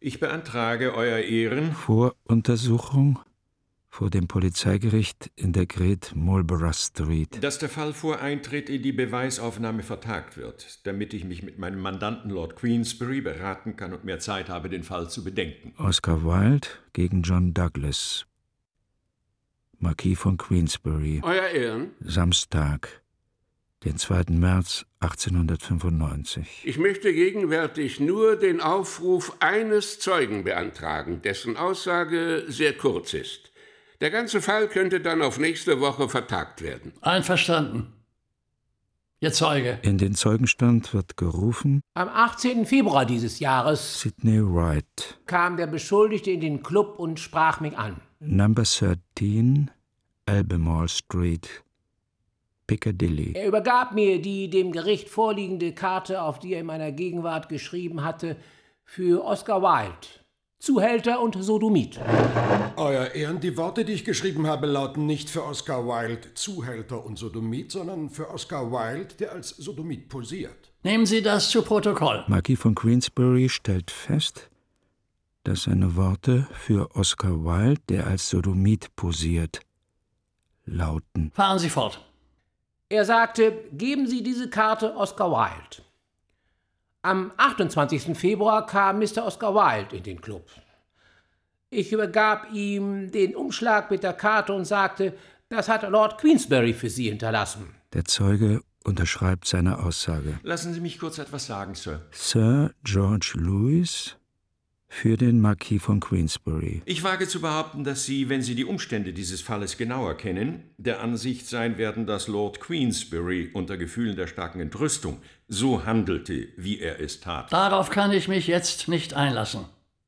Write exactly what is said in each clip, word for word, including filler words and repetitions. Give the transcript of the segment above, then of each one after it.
Ich beantrage, Euer Ehren, Voruntersuchung vor dem Polizeigericht in der Great Marlborough Street, dass der Fall vor Eintritt in die Beweisaufnahme vertagt wird, damit ich mich mit meinem Mandanten Lord Queensberry beraten kann und mehr Zeit habe, den Fall zu bedenken. Oscar Wilde gegen John Douglas, Marquis von Queensberry. Euer Ehren, Samstag, den zweiten März achtzehnhundertfünfundneunzig. ich möchte gegenwärtig nur den Aufruf eines Zeugen beantragen, dessen Aussage sehr kurz ist. Der ganze Fall könnte dann auf nächste Woche vertagt werden. Einverstanden. Ihr Zeuge. In den Zeugenstand wird gerufen Am achtzehnten Februar dieses Jahres Sidney Wright, kam der Beschuldigte in den Club und sprach mich an. Number thirteen, Albemarle Street, Piccadilly. Er übergab mir die dem Gericht vorliegende Karte, auf die er in meiner Gegenwart geschrieben hatte, für Oscar Wilde, Zuhälter und Sodomit. Euer Ehren, die Worte, die ich geschrieben habe, lauten nicht für Oscar Wilde, Zuhälter und Sodomit, sondern für Oscar Wilde, der als Sodomit posiert. Nehmen Sie das zu Protokoll. Marquis von Queensberry stellt fest, dass seine Worte für Oscar Wilde, der als Sodomit posiert, lauten. Fahren Sie fort. Er sagte, geben Sie diese Karte Oscar Wilde. Am achtundzwanzigsten Februar kam Mister Oscar Wilde in den Club. Ich übergab ihm den Umschlag mit der Karte und sagte, das hat Lord Queensberry für Sie hinterlassen. Der Zeuge unterschreibt seine Aussage. Lassen Sie mich kurz etwas sagen, Sir. Sir George Lewis für den Marquis von Queensberry. Ich wage zu behaupten, dass Sie, wenn Sie die Umstände dieses Falles genauer kennen, der Ansicht sein werden, dass Lord Queensberry unter Gefühlen der starken Entrüstung so handelte, wie er es tat. Darauf kann ich mich jetzt nicht einlassen.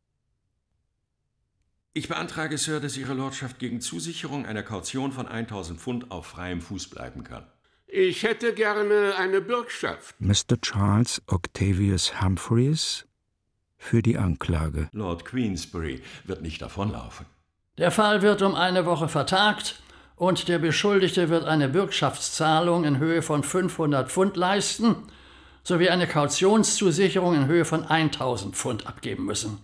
Ich beantrage, Sir, dass Ihre Lordschaft gegen Zusicherung einer Kaution von tausend Pfund auf freiem Fuß bleiben kann. Ich hätte gerne eine Bürgschaft. Mister Charles Octavius Humphreys für die Anklage. Lord Queensberry wird nicht davonlaufen. Der Fall wird um eine Woche vertagt und der Beschuldigte wird eine Bürgschaftszahlung in Höhe von fünfhundert Pfund leisten, sowie eine Kautionszusicherung in Höhe von tausend Pfund abgeben müssen.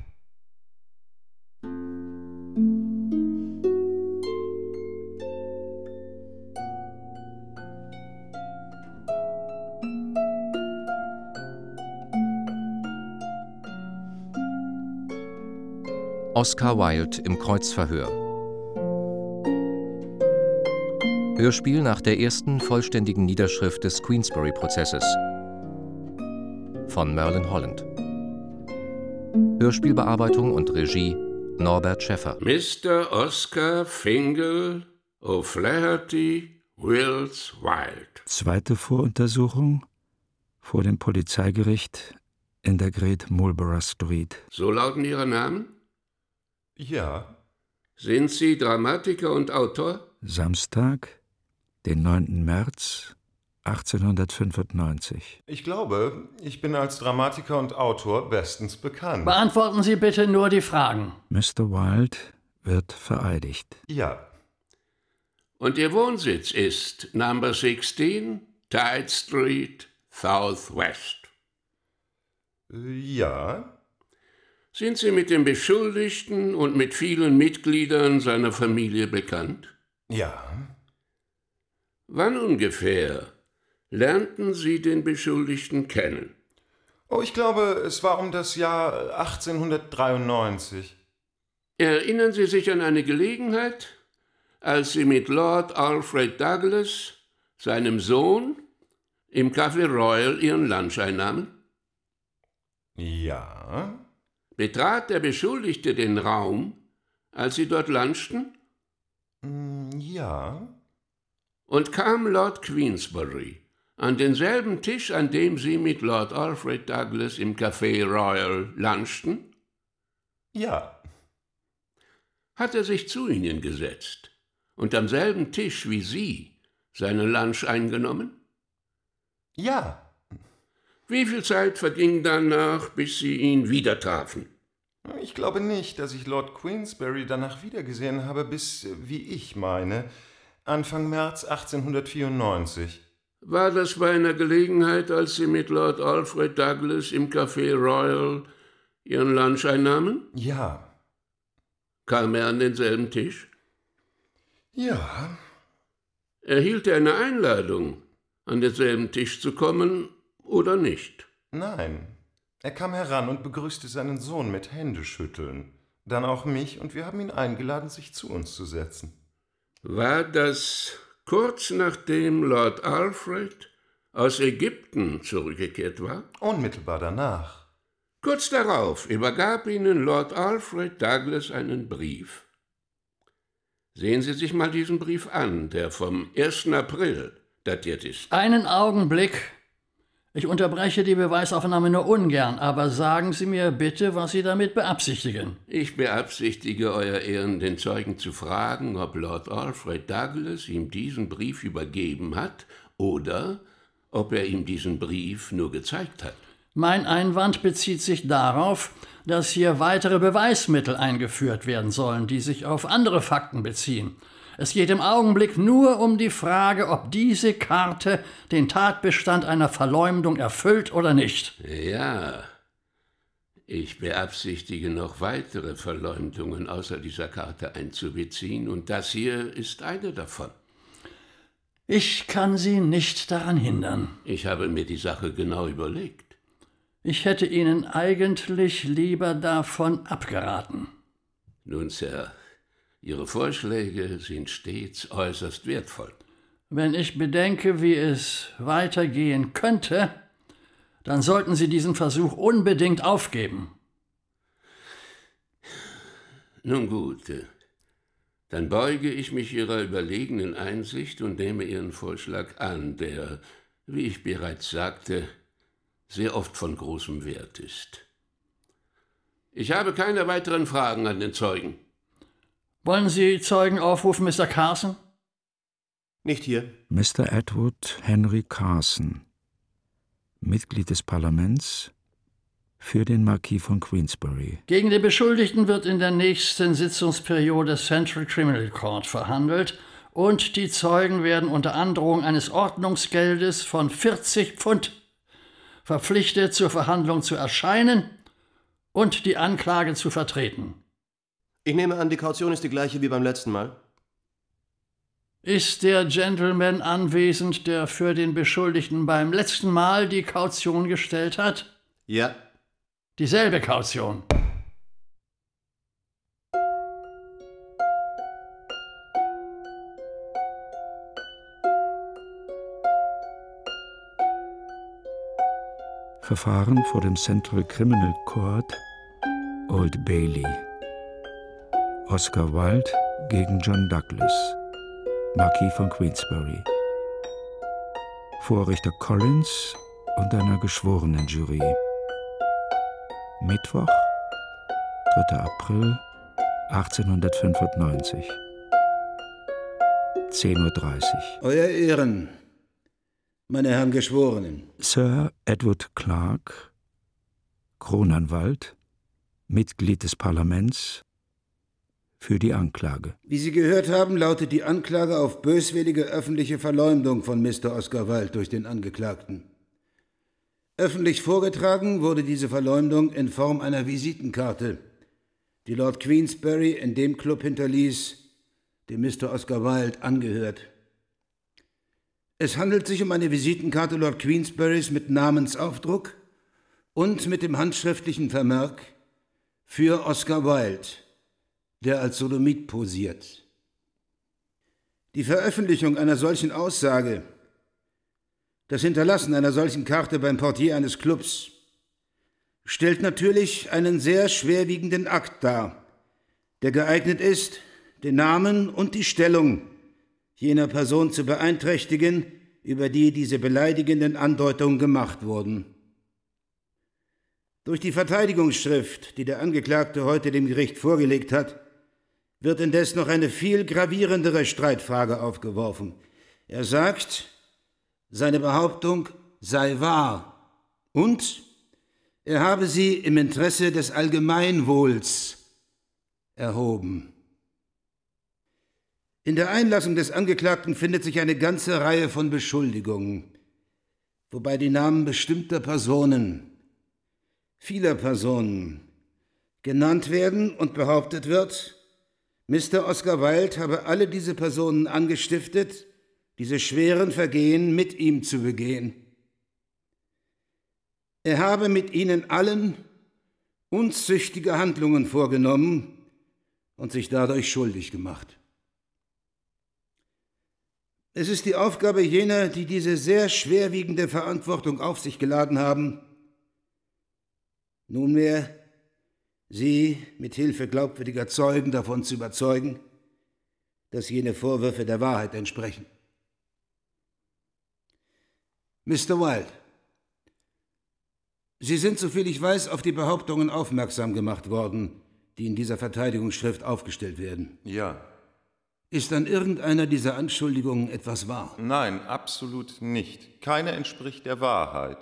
Oscar Wilde im Kreuzverhör. Hörspiel nach der ersten vollständigen Niederschrift des Queensberry-Prozesses von Merlin Holland. Hörspielbearbeitung und Regie Norbert Schäffer. Mister Oscar Fingal O'Flaherty Wills Wilde. Zweite Voruntersuchung vor dem Polizeigericht in der Great Marlborough Street. So lauten Ihre Namen? Ja. Sind Sie Dramatiker und Autor? Samstag, den neunten März achtzehnhundertfünfundneunzig. Ich glaube, ich bin als Dramatiker und Autor bestens bekannt. Beantworten Sie bitte nur die Fragen. Mister Wilde wird vereidigt. Ja. Und Ihr Wohnsitz ist Number sixteen, Tite Street, Southwest. Ja. Sind Sie mit dem Beschuldigten und mit vielen Mitgliedern seiner Familie bekannt? Ja. Wann ungefähr lernten Sie den Beschuldigten kennen? Oh, ich glaube, es war um das Jahr achtzehnhundertdreiundneunzig. Erinnern Sie sich an eine Gelegenheit, als Sie mit Lord Alfred Douglas, seinem Sohn, im Café Royal Ihren Lunch einnahmen? Ja. Betrat der Beschuldigte den Raum, als Sie dort lunchten? Ja. Und kam Lord Queensberry an denselben Tisch, an dem Sie mit Lord Alfred Douglas im Café Royal lunchten? Ja. Hat er sich zu Ihnen gesetzt und am selben Tisch wie Sie seinen Lunch eingenommen? Ja. Wie viel Zeit verging danach, bis Sie ihn wieder trafen? Ich glaube nicht, dass ich Lord Queensberry danach wiedergesehen habe, bis, wie ich meine, Anfang März achtzehnhundertvierundneunzig. War das bei einer Gelegenheit, als Sie mit Lord Alfred Douglas im Café Royal Ihren Luncheinnahmen? Ja. Kam er an denselben Tisch? Ja. Erhielt er eine Einladung, an denselben Tisch zu kommen oder nicht? Nein. Er kam heran und begrüßte seinen Sohn mit Händeschütteln, dann auch mich, und wir haben ihn eingeladen, sich zu uns zu setzen. War das kurz nachdem Lord Alfred aus Ägypten zurückgekehrt war? Unmittelbar danach. Kurz darauf übergab Ihnen Lord Alfred Douglas einen Brief. Sehen Sie sich mal diesen Brief an, der vom ersten April datiert ist. Einen Augenblick. Ich unterbreche die Beweisaufnahme nur ungern, aber sagen Sie mir bitte, was Sie damit beabsichtigen. Ich beabsichtige, Euer Ehren, den Zeugen zu fragen, ob Lord Alfred Douglas ihm diesen Brief übergeben hat oder ob er ihm diesen Brief nur gezeigt hat. Mein Einwand bezieht sich darauf, dass hier weitere Beweismittel eingeführt werden sollen, die sich auf andere Fakten beziehen. Es geht im Augenblick nur um die Frage, ob diese Karte den Tatbestand einer Verleumdung erfüllt oder nicht. Ja, ich beabsichtige, noch weitere Verleumdungen außer dieser Karte einzubeziehen, und das hier ist eine davon. Ich kann Sie nicht daran hindern. Ich habe mir die Sache genau überlegt. Ich hätte Ihnen eigentlich lieber davon abgeraten. Nun, Sir, Ihre Vorschläge sind stets äußerst wertvoll. Wenn ich bedenke, wie es weitergehen könnte, dann sollten Sie diesen Versuch unbedingt aufgeben. Nun gut, dann beuge ich mich Ihrer überlegenen Einsicht und nehme Ihren Vorschlag an, der, wie ich bereits sagte, sehr oft von großem Wert ist. Ich habe keine weiteren Fragen an den Zeugen. Wollen Sie Zeugen aufrufen, Mister Carson? Nicht hier. Mister Edward Henry Carson, Mitglied des Parlaments für den Marquis von Queensberry. Gegen den Beschuldigten wird in der nächsten Sitzungsperiode Central Criminal Court verhandelt und die Zeugen werden unter Androhung eines Ordnungsgeldes von vierzig Pfund verpflichtet, zur Verhandlung zu erscheinen und die Anklage zu vertreten. Ich nehme an, die Kaution ist die gleiche wie beim letzten Mal. Ist der Gentleman anwesend, der für den Beschuldigten beim letzten Mal die Kaution gestellt hat? Ja. Dieselbe Kaution. Verfahren vor dem Central Criminal Court, Old Bailey. Oscar Wilde gegen John Douglas, Marquis von Queensberry. Vorrichter Collins und einer Geschworenenjury. Mittwoch, dritter April achtzehnhundertfünfundneunzig. zehn Uhr dreißig. Euer Ehren, meine Herren Geschworenen. Sir Edward Clarke, Kronanwalt, Mitglied des Parlaments, für die Anklage. Wie Sie gehört haben, lautet die Anklage auf böswillige öffentliche Verleumdung von Mister Oscar Wilde durch den Angeklagten. Öffentlich vorgetragen wurde diese Verleumdung in Form einer Visitenkarte, die Lord Queensberry in dem Club hinterließ, dem Mister Oscar Wilde angehört. Es handelt sich um eine Visitenkarte Lord Queensberrys mit Namensaufdruck und mit dem handschriftlichen Vermerk für Oscar Wilde, der als Sodomit posiert. Die Veröffentlichung einer solchen Aussage, das Hinterlassen einer solchen Karte beim Portier eines Clubs, stellt natürlich einen sehr schwerwiegenden Akt dar, der geeignet ist, den Namen und die Stellung jener Person zu beeinträchtigen, über die diese beleidigenden Andeutungen gemacht wurden. Durch die Verteidigungsschrift, die der Angeklagte heute dem Gericht vorgelegt hat, wird indes noch eine viel gravierendere Streitfrage aufgeworfen. Er sagt, seine Behauptung sei wahr und er habe sie im Interesse des Allgemeinwohls erhoben. In der Einlassung des Angeklagten findet sich eine ganze Reihe von Beschuldigungen, wobei die Namen bestimmter Personen, vieler Personen, genannt werden und behauptet wird, Mister Oscar Wilde habe alle diese Personen angestiftet, diese schweren Vergehen mit ihm zu begehen. Er habe mit ihnen allen unzüchtige Handlungen vorgenommen und sich dadurch schuldig gemacht. Es ist die Aufgabe jener, die diese sehr schwerwiegende Verantwortung auf sich geladen haben, nunmehr sie mit Hilfe glaubwürdiger Zeugen davon zu überzeugen, dass jene Vorwürfe der Wahrheit entsprechen. Mister Wilde, Sie sind, soviel ich weiß, auf die Behauptungen aufmerksam gemacht worden, die in dieser Verteidigungsschrift aufgestellt werden. Ja. Ist an irgendeiner dieser Anschuldigungen etwas wahr? Nein, absolut nicht. Keine entspricht der Wahrheit.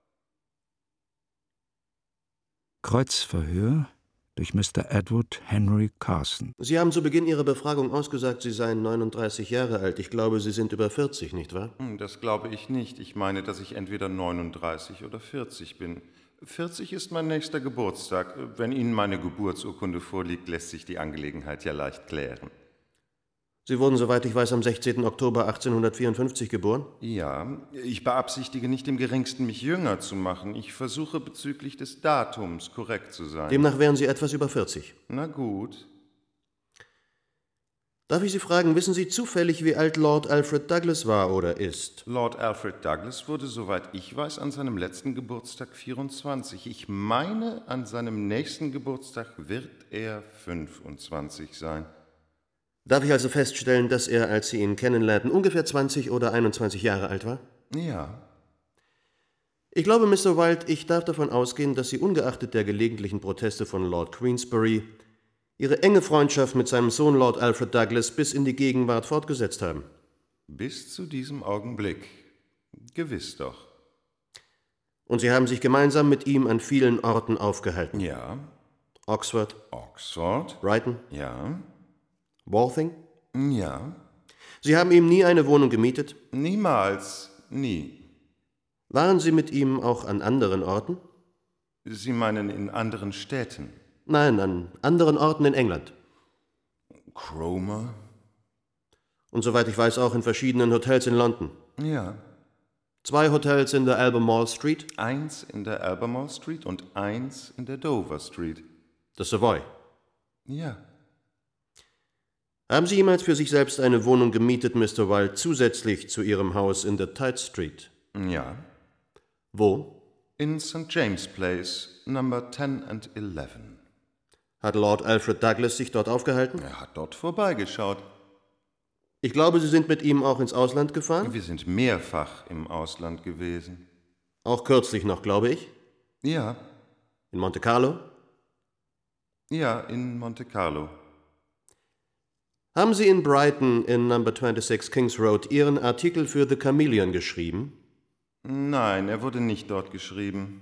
Kreuzverhör durch Mister Edward Henry Carson. Sie haben zu Beginn Ihrer Befragung ausgesagt, Sie seien neununddreißig Jahre alt. Ich glaube, Sie sind über vierzig, nicht wahr? Das glaube ich nicht. Ich meine, dass ich entweder neununddreißig oder vierzig bin. vierzig ist mein nächster Geburtstag. Wenn Ihnen meine Geburtsurkunde vorliegt, lässt sich die Angelegenheit ja leicht klären. Sie wurden, soweit ich weiß, am sechzehnten Oktober achtzehnhundertvierundfünfzig geboren? Ja, ich beabsichtige nicht im geringsten, mich jünger zu machen. Ich versuche bezüglich des Datums korrekt zu sein. Demnach wären Sie etwas über vierzig. Na gut. Darf ich Sie fragen, wissen Sie zufällig, wie alt Lord Alfred Douglas war oder ist? Lord Alfred Douglas wurde, soweit ich weiß, an seinem letzten Geburtstag vierundzwanzig. Ich meine, an seinem nächsten Geburtstag wird er fünfundzwanzig sein. Darf ich also feststellen, dass er, als Sie ihn kennenlernten, ungefähr zwanzig oder einundzwanzig Jahre alt war? Ja. Ich glaube, Mister Wilde, ich darf davon ausgehen, dass Sie ungeachtet der gelegentlichen Proteste von Lord Queensberry Ihre enge Freundschaft mit seinem Sohn Lord Alfred Douglas bis in die Gegenwart fortgesetzt haben. Bis zu diesem Augenblick. Gewiss doch. Und Sie haben sich gemeinsam mit ihm an vielen Orten aufgehalten? Ja. Oxford? Oxford? Brighton? Ja. Walthing? Ja. Sie haben ihm nie eine Wohnung gemietet? Niemals. Nie. Waren Sie mit ihm auch an anderen Orten? Sie meinen in anderen Städten? Nein, an anderen Orten in England. Cromer? Und soweit ich weiß, auch in verschiedenen Hotels in London? Ja. Zwei Hotels in der Albemarle Street? Eins in der Albemarle Street und eins in der Dover Street. Das Savoy? Ja. Haben Sie jemals für sich selbst eine Wohnung gemietet, Mister Wilde, zusätzlich zu Ihrem Haus in der Tite Street? Ja. Wo? In Sankt James Place, Number ten and eleven. Hat Lord Alfred Douglas sich dort aufgehalten? Er hat dort vorbeigeschaut. Ich glaube, Sie sind mit ihm auch ins Ausland gefahren? Wir sind mehrfach im Ausland gewesen. Auch kürzlich noch, glaube ich? Ja. In Monte Carlo? Ja, in Monte Carlo. Haben Sie in Brighton in Number sechsundzwanzig Kings Road Ihren Artikel für The Chameleon geschrieben? Nein, er wurde nicht dort geschrieben.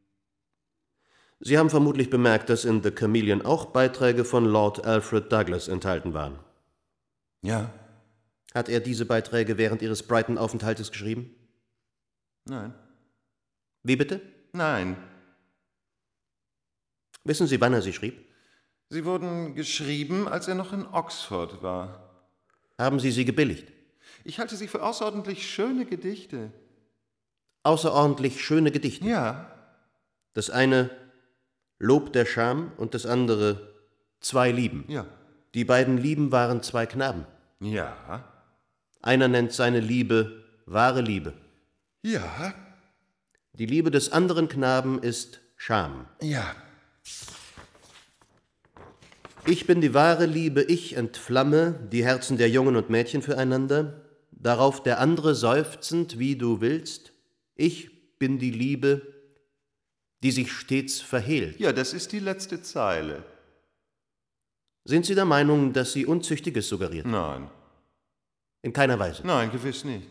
Sie haben vermutlich bemerkt, dass in The Chameleon auch Beiträge von Lord Alfred Douglas enthalten waren. Ja. Hat er diese Beiträge während Ihres Brighton-Aufenthaltes geschrieben? Nein. Wie bitte? Nein. Wissen Sie, wann er sie schrieb? Sie wurden geschrieben, als er noch in Oxford war. Haben Sie sie gebilligt? Ich halte sie für außerordentlich schöne Gedichte. Außerordentlich schöne Gedichte? Ja. Das eine Lob der Scham und das andere Zwei Lieben. Ja. Die beiden Lieben waren zwei Knaben. Ja. Einer nennt seine Liebe wahre Liebe. Ja. Die Liebe des anderen Knaben ist Scham. Ja. Ich bin die wahre Liebe, ich entflamme die Herzen der Jungen und Mädchen füreinander, darauf der andere seufzend, wie du willst, ich bin die Liebe, die sich stets verhehlt. Ja, das ist die letzte Zeile. Sind Sie der Meinung, dass sie Unzüchtiges suggeriert? Nein. In keiner Weise? Nein, gewiss nicht.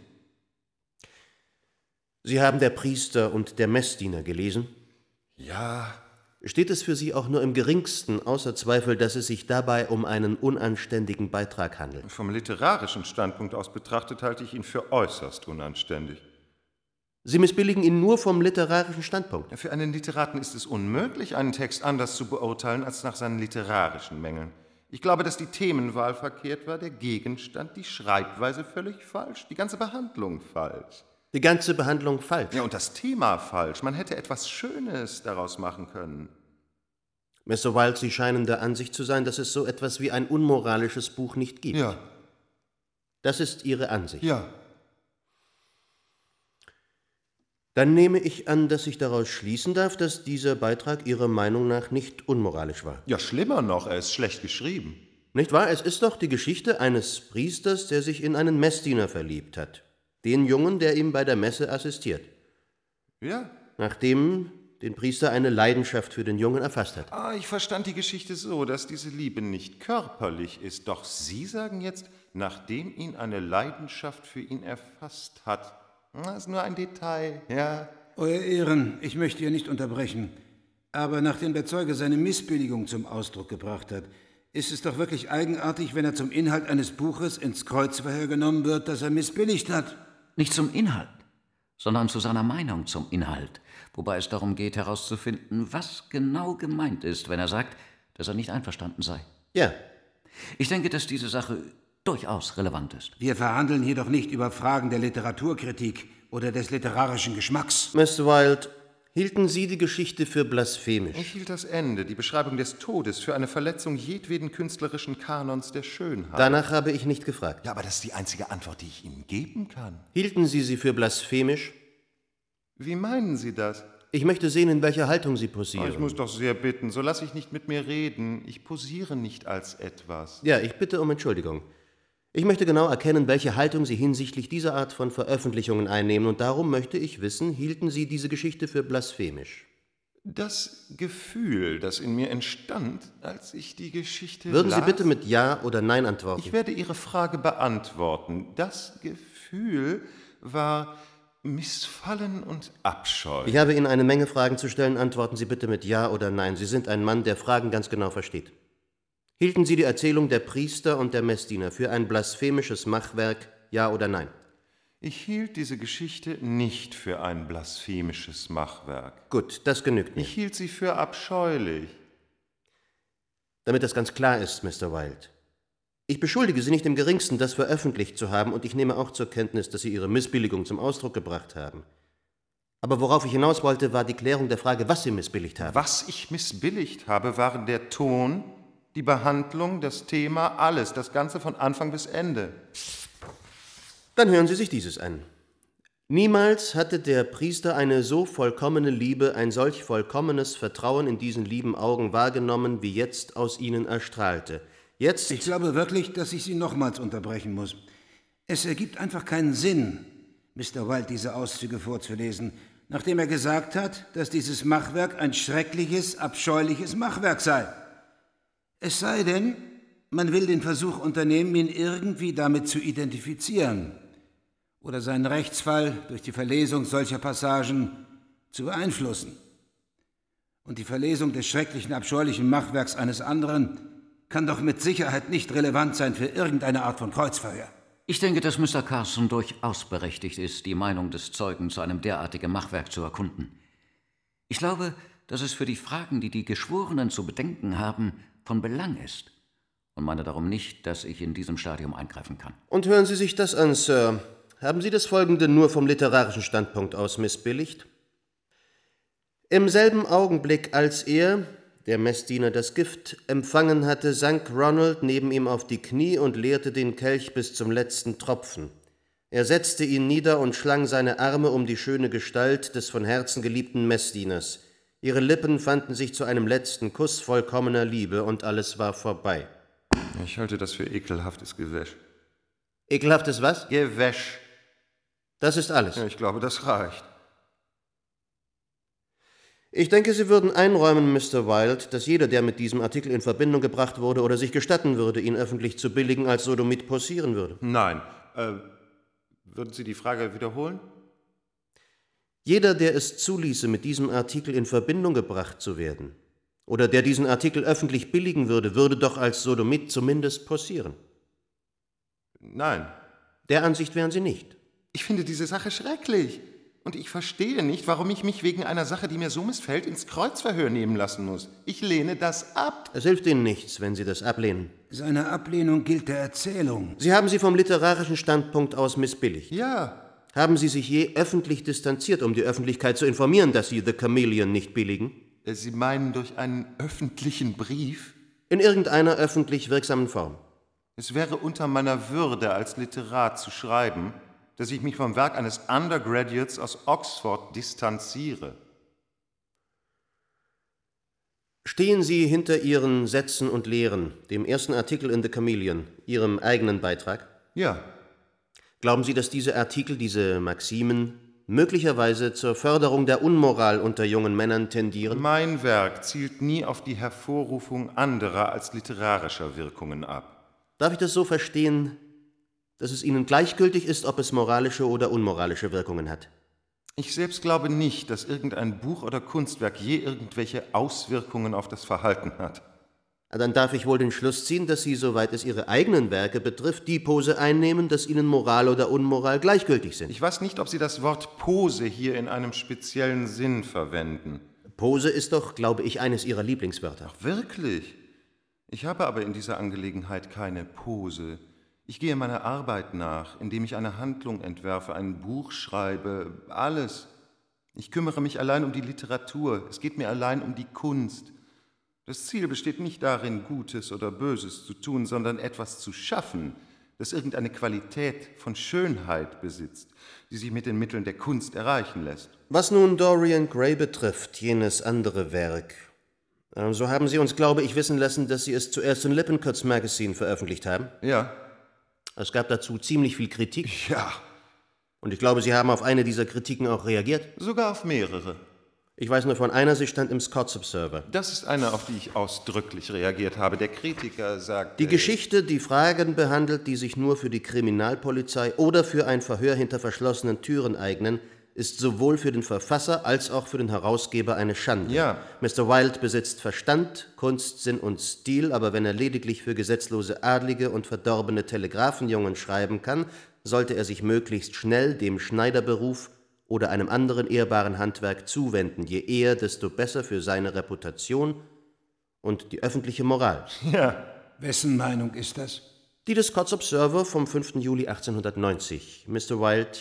Sie haben Der Priester und der Messdiener gelesen? Ja. Steht es für Sie auch nur im geringsten außer Zweifel, dass es sich dabei um einen unanständigen Beitrag handelt? Vom literarischen Standpunkt aus betrachtet halte ich ihn für äußerst unanständig. Sie missbilligen ihn nur vom literarischen Standpunkt. Für einen Literaten ist es unmöglich, einen Text anders zu beurteilen als nach seinen literarischen Mängeln. Ich glaube, dass die Themenwahl verkehrt war, der Gegenstand, die Schreibweise völlig falsch, die ganze Behandlung falsch. Die ganze Behandlung falsch? Ja, und das Thema falsch. Man hätte etwas Schönes daraus machen können. Mister Wilde, Sie scheinen der Ansicht zu sein, dass es so etwas wie ein unmoralisches Buch nicht gibt. Ja. Das ist Ihre Ansicht? Ja. Dann nehme ich an, dass ich daraus schließen darf, dass dieser Beitrag Ihrer Meinung nach nicht unmoralisch war. Ja, schlimmer noch, er ist schlecht geschrieben. Nicht wahr? Es ist doch die Geschichte eines Priesters, der sich in einen Messdiener verliebt hat. Den Jungen, der ihm bei der Messe assistiert. Ja. Nachdem den Priester eine Leidenschaft für den Jungen erfasst hat. Ah, ich verstand die Geschichte so, dass diese Liebe nicht körperlich ist. Doch Sie sagen jetzt, nachdem ihn eine Leidenschaft für ihn erfasst hat. Das ist nur ein Detail, ja. Euer Ehren, ich möchte hier nicht unterbrechen, aber nachdem der Zeuge seine Missbilligung zum Ausdruck gebracht hat, ist es doch wirklich eigenartig, wenn er zum Inhalt eines Buches ins Kreuzverhör genommen wird, das er missbilligt hat. Nicht zum Inhalt, sondern zu seiner Meinung zum Inhalt, wobei es darum geht, herauszufinden, was genau gemeint ist, wenn er sagt, dass er nicht einverstanden sei. Ja. Ich denke, dass diese Sache durchaus relevant ist. Wir verhandeln hier doch nicht über Fragen der Literaturkritik oder des literarischen Geschmacks. Mister Wilde, hielten Sie die Geschichte für blasphemisch? Ich hielt das Ende, die Beschreibung des Todes, für eine Verletzung jedweden künstlerischen Kanons der Schönheit. Danach habe ich nicht gefragt. Ja, aber das ist die einzige Antwort, die ich Ihnen geben kann. Hielten Sie sie für blasphemisch? Wie meinen Sie das? Ich möchte sehen, in welcher Haltung Sie posieren. Oh, ich muss doch sehr bitten, so lasse ich nicht mit mir reden. Ich posiere nicht als etwas. Ja, ich bitte um Entschuldigung. Ich möchte genau erkennen, welche Haltung Sie hinsichtlich dieser Art von Veröffentlichungen einnehmen, und darum möchte ich wissen, hielten Sie diese Geschichte für blasphemisch? Das Gefühl, das in mir entstand, als ich die Geschichte Würden las, Sie bitte mit Ja oder Nein antworten? Ich werde Ihre Frage beantworten. Das Gefühl war Missfallen und Abscheu. Ich habe Ihnen eine Menge Fragen zu stellen. Antworten Sie bitte mit Ja oder Nein. Sie sind ein Mann, der Fragen ganz genau versteht. Hielten Sie die Erzählung der Priester und der Messdiener für ein blasphemisches Machwerk, ja oder nein? Ich hielt diese Geschichte nicht für ein blasphemisches Machwerk. Gut, das genügt mir. Ich hielt sie für abscheulich. Damit das ganz klar ist, Mister Wilde. Ich beschuldige Sie nicht im Geringsten, das veröffentlicht zu haben, und ich nehme auch zur Kenntnis, dass Sie Ihre Missbilligung zum Ausdruck gebracht haben. Aber worauf ich hinaus wollte, war die Klärung der Frage, was Sie missbilligt haben. Was ich missbilligt habe, waren der Ton, die Behandlung, das Thema, alles, das Ganze von Anfang bis Ende. Dann hören Sie sich dieses an. Niemals hatte der Priester eine so vollkommene Liebe, ein solch vollkommenes Vertrauen in diesen lieben Augen wahrgenommen, wie jetzt aus ihnen erstrahlte. Jetzt... Ich glaube wirklich, dass ich Sie nochmals unterbrechen muss. Es ergibt einfach keinen Sinn, Mister Wilde diese Auszüge vorzulesen, nachdem er gesagt hat, dass dieses Machwerk ein schreckliches, abscheuliches Machwerk sei. Es sei denn, man will den Versuch unternehmen, ihn irgendwie damit zu identifizieren oder seinen Rechtsfall durch die Verlesung solcher Passagen zu beeinflussen. Und die Verlesung des schrecklichen, abscheulichen Machwerks eines anderen kann doch mit Sicherheit nicht relevant sein für irgendeine Art von Kreuzverhör. Ich denke, dass Mister Carson durchaus berechtigt ist, die Meinung des Zeugen zu einem derartigen Machwerk zu erkunden. Ich glaube, dass es für die Fragen, die die Geschworenen zu bedenken haben, von Belang ist und meine darum nicht, dass ich in diesem Stadium eingreifen kann. Und hören Sie sich das an, Sir. Haben Sie das Folgende nur vom literarischen Standpunkt aus missbilligt? Im selben Augenblick, als er, der Messdiener, das Gift empfangen hatte, sank Ronald neben ihm auf die Knie und leerte den Kelch bis zum letzten Tropfen. Er setzte ihn nieder und schlang seine Arme um die schöne Gestalt des von Herzen geliebten Messdieners. Ihre Lippen fanden sich zu einem letzten Kuss vollkommener Liebe, und alles war vorbei. Ich halte das für ekelhaftes Gewäsch. Ekelhaftes was? Gewäsch. Das ist alles? Ja, ich glaube, das reicht. Ich denke, Sie würden einräumen, Mister Wilde, dass jeder, der mit diesem Artikel in Verbindung gebracht wurde oder sich gestatten würde, ihn öffentlich zu billigen, als Sodomit posieren würde. Nein. Äh, würden Sie die Frage wiederholen? Jeder, der es zuließe, mit diesem Artikel in Verbindung gebracht zu werden, oder der diesen Artikel öffentlich billigen würde, würde doch als Sodomit zumindest posieren. Nein. Der Ansicht wären Sie nicht. Ich finde diese Sache schrecklich. Und ich verstehe nicht, warum ich mich wegen einer Sache, die mir so missfällt, ins Kreuzverhör nehmen lassen muss. Ich lehne das ab. Es hilft Ihnen nichts, wenn Sie das ablehnen. Seine Ablehnung gilt der Erzählung. Sie haben sie vom literarischen Standpunkt aus missbilligt. Ja. Haben Sie sich je öffentlich distanziert, um die Öffentlichkeit zu informieren, dass Sie The Chameleon nicht billigen? Sie meinen durch einen öffentlichen Brief? In irgendeiner öffentlich wirksamen Form. Es wäre unter meiner Würde als Literat zu schreiben, dass ich mich vom Werk eines Undergraduates aus Oxford distanziere. Stehen Sie hinter Ihren Sätzen und Lehren, dem ersten Artikel in The Chameleon, Ihrem eigenen Beitrag? Ja. Glauben Sie, dass diese Artikel, diese Maximen, möglicherweise zur Förderung der Unmoral unter jungen Männern tendieren? Mein Werk zielt nie auf die Hervorrufung anderer als literarischer Wirkungen ab. Darf ich das so verstehen, dass es Ihnen gleichgültig ist, ob es moralische oder unmoralische Wirkungen hat? Ich selbst glaube nicht, dass irgendein Buch oder Kunstwerk je irgendwelche Auswirkungen auf das Verhalten hat. Dann darf ich wohl den Schluss ziehen, dass Sie, soweit es Ihre eigenen Werke betrifft, die Pose einnehmen, dass Ihnen Moral oder Unmoral gleichgültig sind. Ich weiß nicht, ob Sie das Wort Pose hier in einem speziellen Sinn verwenden. Pose ist doch, glaube ich, eines Ihrer Lieblingswörter. Ach, wirklich? Ich habe aber in dieser Angelegenheit keine Pose. Ich gehe meiner Arbeit nach, indem ich eine Handlung entwerfe, ein Buch schreibe, alles. Ich kümmere mich allein um die Literatur. Es geht mir allein um die Kunst. Das Ziel besteht nicht darin, Gutes oder Böses zu tun, sondern etwas zu schaffen, das irgendeine Qualität von Schönheit besitzt, die sich mit den Mitteln der Kunst erreichen lässt. Was nun Dorian Gray betrifft, jenes andere Werk, so haben Sie uns, glaube ich, wissen lassen, dass Sie es zuerst in Lippincott's Magazine veröffentlicht haben? Ja. Es gab dazu ziemlich viel Kritik. Ja. Und ich glaube, Sie haben auf eine dieser Kritiken auch reagiert? Sogar auf mehrere. Ich weiß nur von einer, sie stand im Scots Observer. Das ist eine, auf die ich ausdrücklich reagiert habe. Der Kritiker sagt... Die Geschichte, die Fragen behandelt, die sich nur für die Kriminalpolizei oder für ein Verhör hinter verschlossenen Türen eignen, ist sowohl für den Verfasser als auch für den Herausgeber eine Schande. Ja. Mister Wilde besitzt Verstand, Kunst, Sinn und Stil, aber wenn er lediglich für gesetzlose Adlige und verdorbene Telegrafenjungen schreiben kann, sollte er sich möglichst schnell dem Schneiderberuf oder einem anderen ehrbaren Handwerk zuwenden. Je eher, desto besser für seine Reputation und die öffentliche Moral. Ja. Wessen Meinung ist das? Die des Scots Observer vom fünften Juli achtzehnhundertneunzig. Mister Wilde,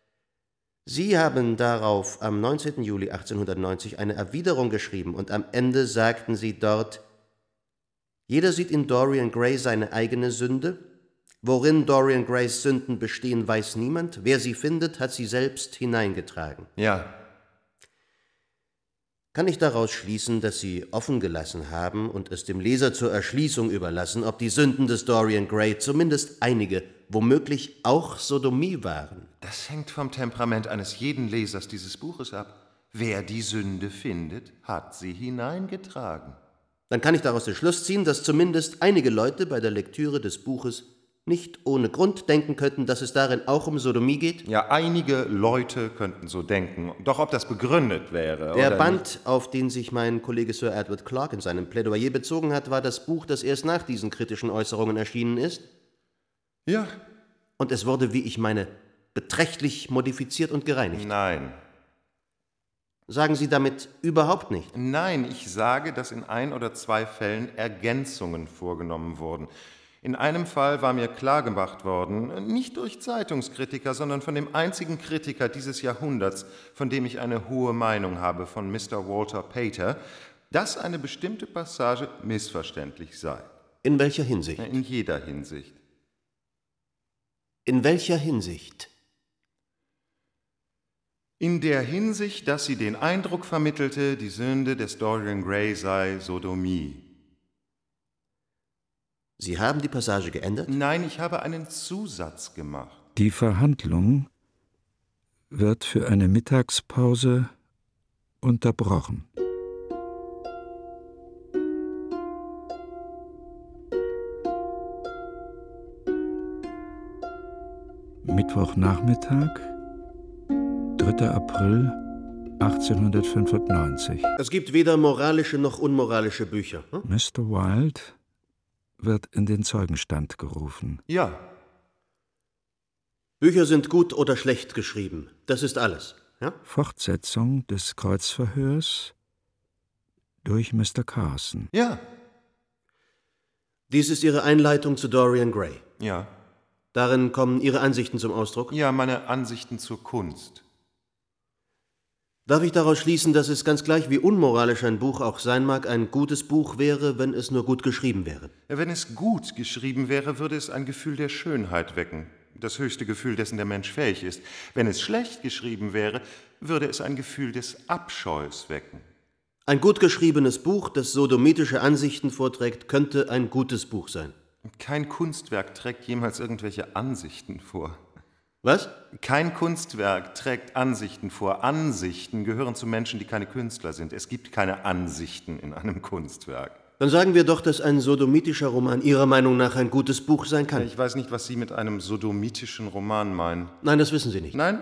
Sie haben darauf am neunzehnten Juli achtzehnhundertneunzig eine Erwiderung geschrieben und am Ende sagten Sie dort: Jeder sieht in Dorian Gray seine eigene Sünde. Worin Dorian Grays Sünden bestehen, weiß niemand. Wer sie findet, hat sie selbst hineingetragen. Ja. Kann ich daraus schließen, dass Sie offen gelassen haben und es dem Leser zur Erschließung überlassen, ob die Sünden des Dorian Gray, zumindest einige, womöglich auch Sodomie waren? Das hängt vom Temperament eines jeden Lesers dieses Buches ab. Wer die Sünde findet, hat sie hineingetragen. Dann kann ich daraus den Schluss ziehen, dass zumindest einige Leute bei der Lektüre des Buches nicht ohne Grund denken könnten, dass es darin auch um Sodomie geht? Ja, einige Leute könnten so denken. Doch ob das begründet wäre Der oder Band, nicht. auf den sich mein Kollege Sir Edward Clarke in seinem Plädoyer bezogen hat, war das Buch, das erst nach diesen kritischen Äußerungen erschienen ist? Ja. Und es wurde, wie ich meine, beträchtlich modifiziert und gereinigt? Nein. Sagen Sie damit überhaupt nicht? Nein, ich sage, dass in ein oder zwei Fällen Ergänzungen vorgenommen wurden. In einem Fall war mir klargemacht worden, nicht durch Zeitungskritiker, sondern von dem einzigen Kritiker dieses Jahrhunderts, von dem ich eine hohe Meinung habe, von Mister Walter Pater, dass eine bestimmte Passage missverständlich sei. In welcher Hinsicht? In jeder Hinsicht. In welcher Hinsicht? In der Hinsicht, dass sie den Eindruck vermittelte, die Sünde des Dorian Gray sei Sodomie. Sie haben die Passage geändert? Nein, ich habe einen Zusatz gemacht. Die Verhandlung wird für eine Mittagspause unterbrochen. Mittwochnachmittag, dritter April achtzehnhundertfünfundneunzig. Es gibt weder moralische noch unmoralische Bücher. Hm? Mister Wilde wird in den Zeugenstand gerufen. Ja. Bücher sind gut oder schlecht geschrieben. Das ist alles. Ja? Fortsetzung des Kreuzverhörs durch Mister Carson. Ja. Dies ist Ihre Einleitung zu Dorian Gray. Ja. Darin kommen Ihre Ansichten zum Ausdruck? Ja, meine Ansichten zur Kunst. Darf ich daraus schließen, dass es ganz gleich wie unmoralisch ein Buch auch sein mag, ein gutes Buch wäre, wenn es nur gut geschrieben wäre? Wenn es gut geschrieben wäre, würde es ein Gefühl der Schönheit wecken. Das höchste Gefühl, dessen der Mensch fähig ist. Wenn es schlecht geschrieben wäre, würde es ein Gefühl des Abscheus wecken. Ein gut geschriebenes Buch, das sodomitische Ansichten vorträgt, könnte ein gutes Buch sein. Kein Kunstwerk trägt jemals irgendwelche Ansichten vor. Was? Kein Kunstwerk trägt Ansichten vor. Ansichten gehören zu Menschen, die keine Künstler sind. Es gibt keine Ansichten in einem Kunstwerk. Dann sagen wir doch, dass ein sodomitischer Roman Ihrer Meinung nach ein gutes Buch sein kann. Ich weiß nicht, was Sie mit einem sodomitischen Roman meinen. Nein, das wissen Sie nicht. Nein?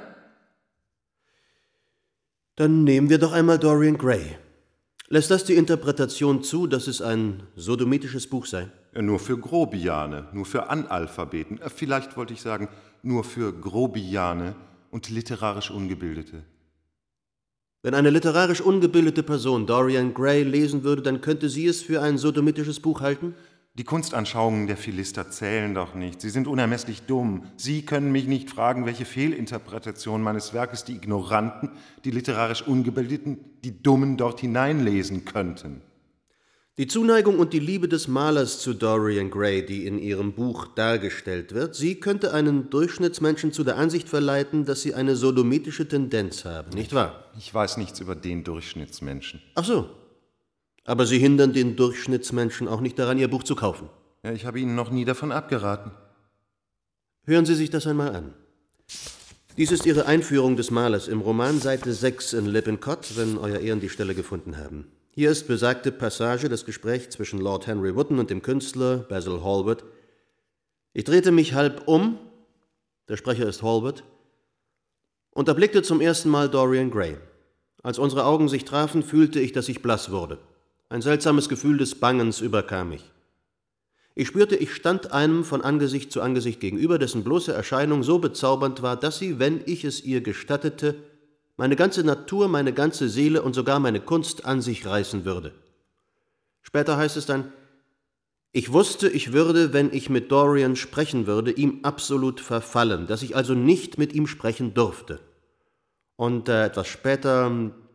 Dann nehmen wir doch einmal Dorian Gray. Lässt das die Interpretation zu, dass es ein sodomitisches Buch sei? Nur für Grobiane, nur für Analphabeten. Vielleicht wollte ich sagen, nur für Grobiane und literarisch Ungebildete. Wenn eine literarisch ungebildete Person Dorian Gray lesen würde, dann könnte sie es für ein sodomitisches Buch halten? Die Kunstanschauungen der Philister zählen doch nicht. Sie sind unermesslich dumm. Sie können mich nicht fragen, welche Fehlinterpretation meines Werkes die Ignoranten, die literarisch Ungebildeten, die Dummen dort hineinlesen könnten. Die Zuneigung und die Liebe des Malers zu Dorian Gray, die in Ihrem Buch dargestellt wird, sie könnte einen Durchschnittsmenschen zu der Ansicht verleiten, dass Sie eine sodomitische Tendenz haben, nicht wahr? Ich weiß nichts über den Durchschnittsmenschen. Ach so. Aber Sie hindern den Durchschnittsmenschen auch nicht daran, Ihr Buch zu kaufen. Ja, ich habe Ihnen noch nie davon abgeraten. Hören Sie sich das einmal an. Dies ist Ihre Einführung des Malers im Roman, Seite sechs in Lippincott, wenn Euer Ehren die Stelle gefunden haben. Hier ist besagte Passage, das Gespräch zwischen Lord Henry Wotton und dem Künstler Basil Hallward. Ich drehte mich halb um, der Sprecher ist Hallward, und erblickte zum ersten Mal Dorian Gray. Als unsere Augen sich trafen, fühlte ich, dass ich blass wurde. Ein seltsames Gefühl des Bangens überkam mich. Ich spürte, ich stand einem von Angesicht zu Angesicht gegenüber, dessen bloße Erscheinung so bezaubernd war, dass sie, wenn ich es ihr gestattete, meine ganze Natur, meine ganze Seele und sogar meine Kunst an sich reißen würde. Später heißt es dann, ich wusste, ich würde, wenn ich mit Dorian sprechen würde, ihm absolut verfallen, dass ich also nicht mit ihm sprechen durfte. Und äh, etwas später,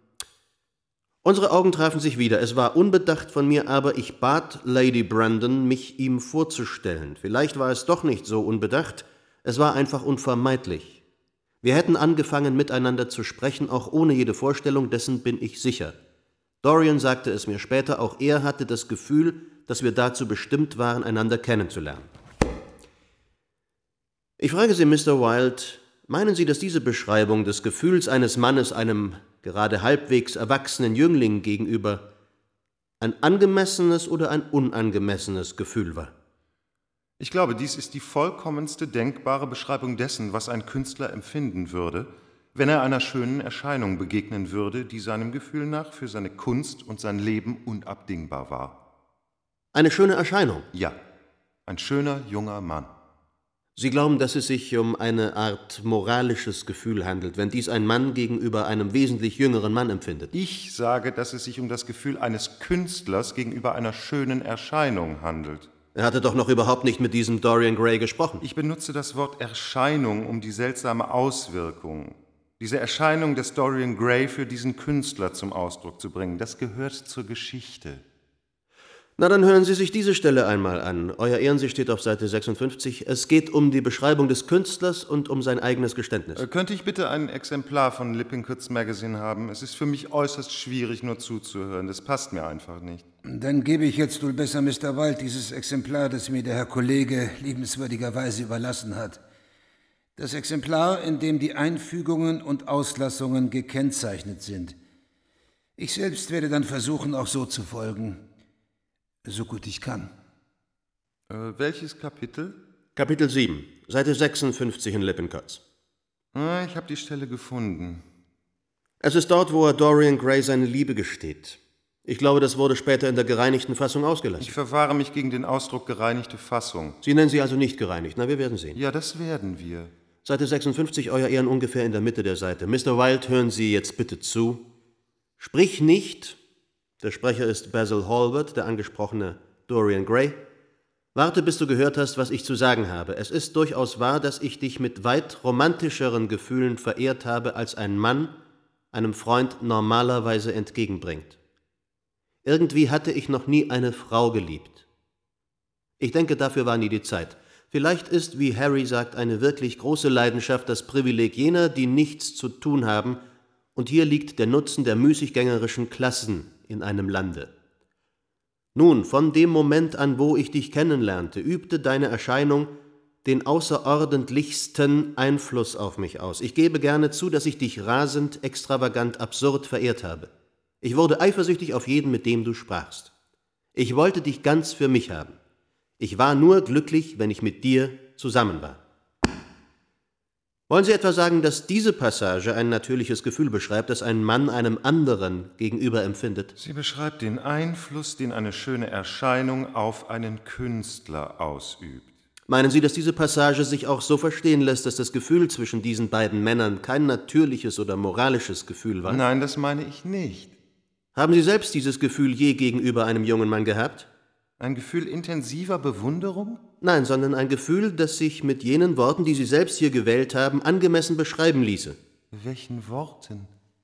unsere Augen trafen sich wieder. Es war unbedacht von mir, aber ich bat Lady Brandon, mich ihm vorzustellen. Vielleicht war es doch nicht so unbedacht, es war einfach unvermeidlich. Wir hätten angefangen, miteinander zu sprechen, auch ohne jede Vorstellung, dessen bin ich sicher. Dorian sagte es mir später, auch er hatte das Gefühl, dass wir dazu bestimmt waren, einander kennenzulernen. Ich frage Sie, Mister Wilde, meinen Sie, dass diese Beschreibung des Gefühls eines Mannes einem gerade halbwegs erwachsenen Jüngling gegenüber ein angemessenes oder ein unangemessenes Gefühl war? Ich glaube, dies ist die vollkommenste denkbare Beschreibung dessen, was ein Künstler empfinden würde, wenn er einer schönen Erscheinung begegnen würde, die seinem Gefühl nach für seine Kunst und sein Leben unabdingbar war. Eine schöne Erscheinung? Ja, ein schöner, junger Mann. Sie glauben, dass es sich um eine Art moralisches Gefühl handelt, wenn dies ein Mann gegenüber einem wesentlich jüngeren Mann empfindet? Ich sage, dass es sich um das Gefühl eines Künstlers gegenüber einer schönen Erscheinung handelt. Er hatte doch noch überhaupt nicht mit diesem Dorian Gray gesprochen. Ich benutze das Wort Erscheinung, um die seltsame Auswirkung, diese Erscheinung des Dorian Gray für diesen Künstler zum Ausdruck zu bringen. Das gehört zur Geschichte. Na, dann hören Sie sich diese Stelle einmal an. Euer Ehren, sie steht auf Seite sechsundfünfzig. Es geht um die Beschreibung des Künstlers und um sein eigenes Geständnis. Äh, könnte ich bitte ein Exemplar von Lippincott's Magazine haben? Es ist für mich äußerst schwierig, nur zuzuhören. Das passt mir einfach nicht. Dann gebe ich jetzt wohl besser Mister Wilde dieses Exemplar, das mir der Herr Kollege liebenswürdigerweise überlassen hat. Das Exemplar, in dem die Einfügungen und Auslassungen gekennzeichnet sind. Ich selbst werde dann versuchen, auch so zu folgen. So gut ich kann. Äh, welches Kapitel? Kapitel sieben, Seite sechsundfünfzig in Lippincott. Ah, ich habe die Stelle gefunden. Es ist dort, wo er Dorian Gray seine Liebe gesteht. Ich glaube, das wurde später in der gereinigten Fassung ausgelassen. Ich verwahre mich gegen den Ausdruck gereinigte Fassung. Sie nennen sie also nicht gereinigt. Na, wir werden sehen. Ja, das werden wir. Seite sechsundfünfzig, Euer Ehren, ungefähr in der Mitte der Seite. Mister Wilde, hören Sie jetzt bitte zu. Sprich nicht, der Sprecher ist Basil Hallward, der angesprochene Dorian Gray. Warte, bis du gehört hast, was ich zu sagen habe. Es ist durchaus wahr, dass ich dich mit weit romantischeren Gefühlen verehrt habe, als ein Mann einem Freund normalerweise entgegenbringt. Irgendwie hatte ich noch nie eine Frau geliebt. Ich denke, dafür war nie die Zeit. Vielleicht ist, wie Harry sagt, eine wirklich große Leidenschaft das Privileg jener, die nichts zu tun haben, und hier liegt der Nutzen der müßiggängerischen Klassen in einem Lande. Nun, von dem Moment an, wo ich dich kennenlernte, übte deine Erscheinung den außerordentlichsten Einfluss auf mich aus. Ich gebe gerne zu, dass ich dich rasend, extravagant, absurd verehrt habe. Ich wurde eifersüchtig auf jeden, mit dem du sprachst. Ich wollte dich ganz für mich haben. Ich war nur glücklich, wenn ich mit dir zusammen war. Wollen Sie etwa sagen, dass diese Passage ein natürliches Gefühl beschreibt, das ein Mann einem anderen gegenüber empfindet? Sie beschreibt den Einfluss, den eine schöne Erscheinung auf einen Künstler ausübt. Meinen Sie, dass diese Passage sich auch so verstehen lässt, dass das Gefühl zwischen diesen beiden Männern kein natürliches oder moralisches Gefühl war? Nein, das meine ich nicht. Haben Sie selbst dieses Gefühl je gegenüber einem jungen Mann gehabt? Ein Gefühl intensiver Bewunderung? Nein, sondern ein Gefühl, das sich mit jenen Worten, die Sie selbst hier gewählt haben, angemessen beschreiben ließe. Welchen Worten?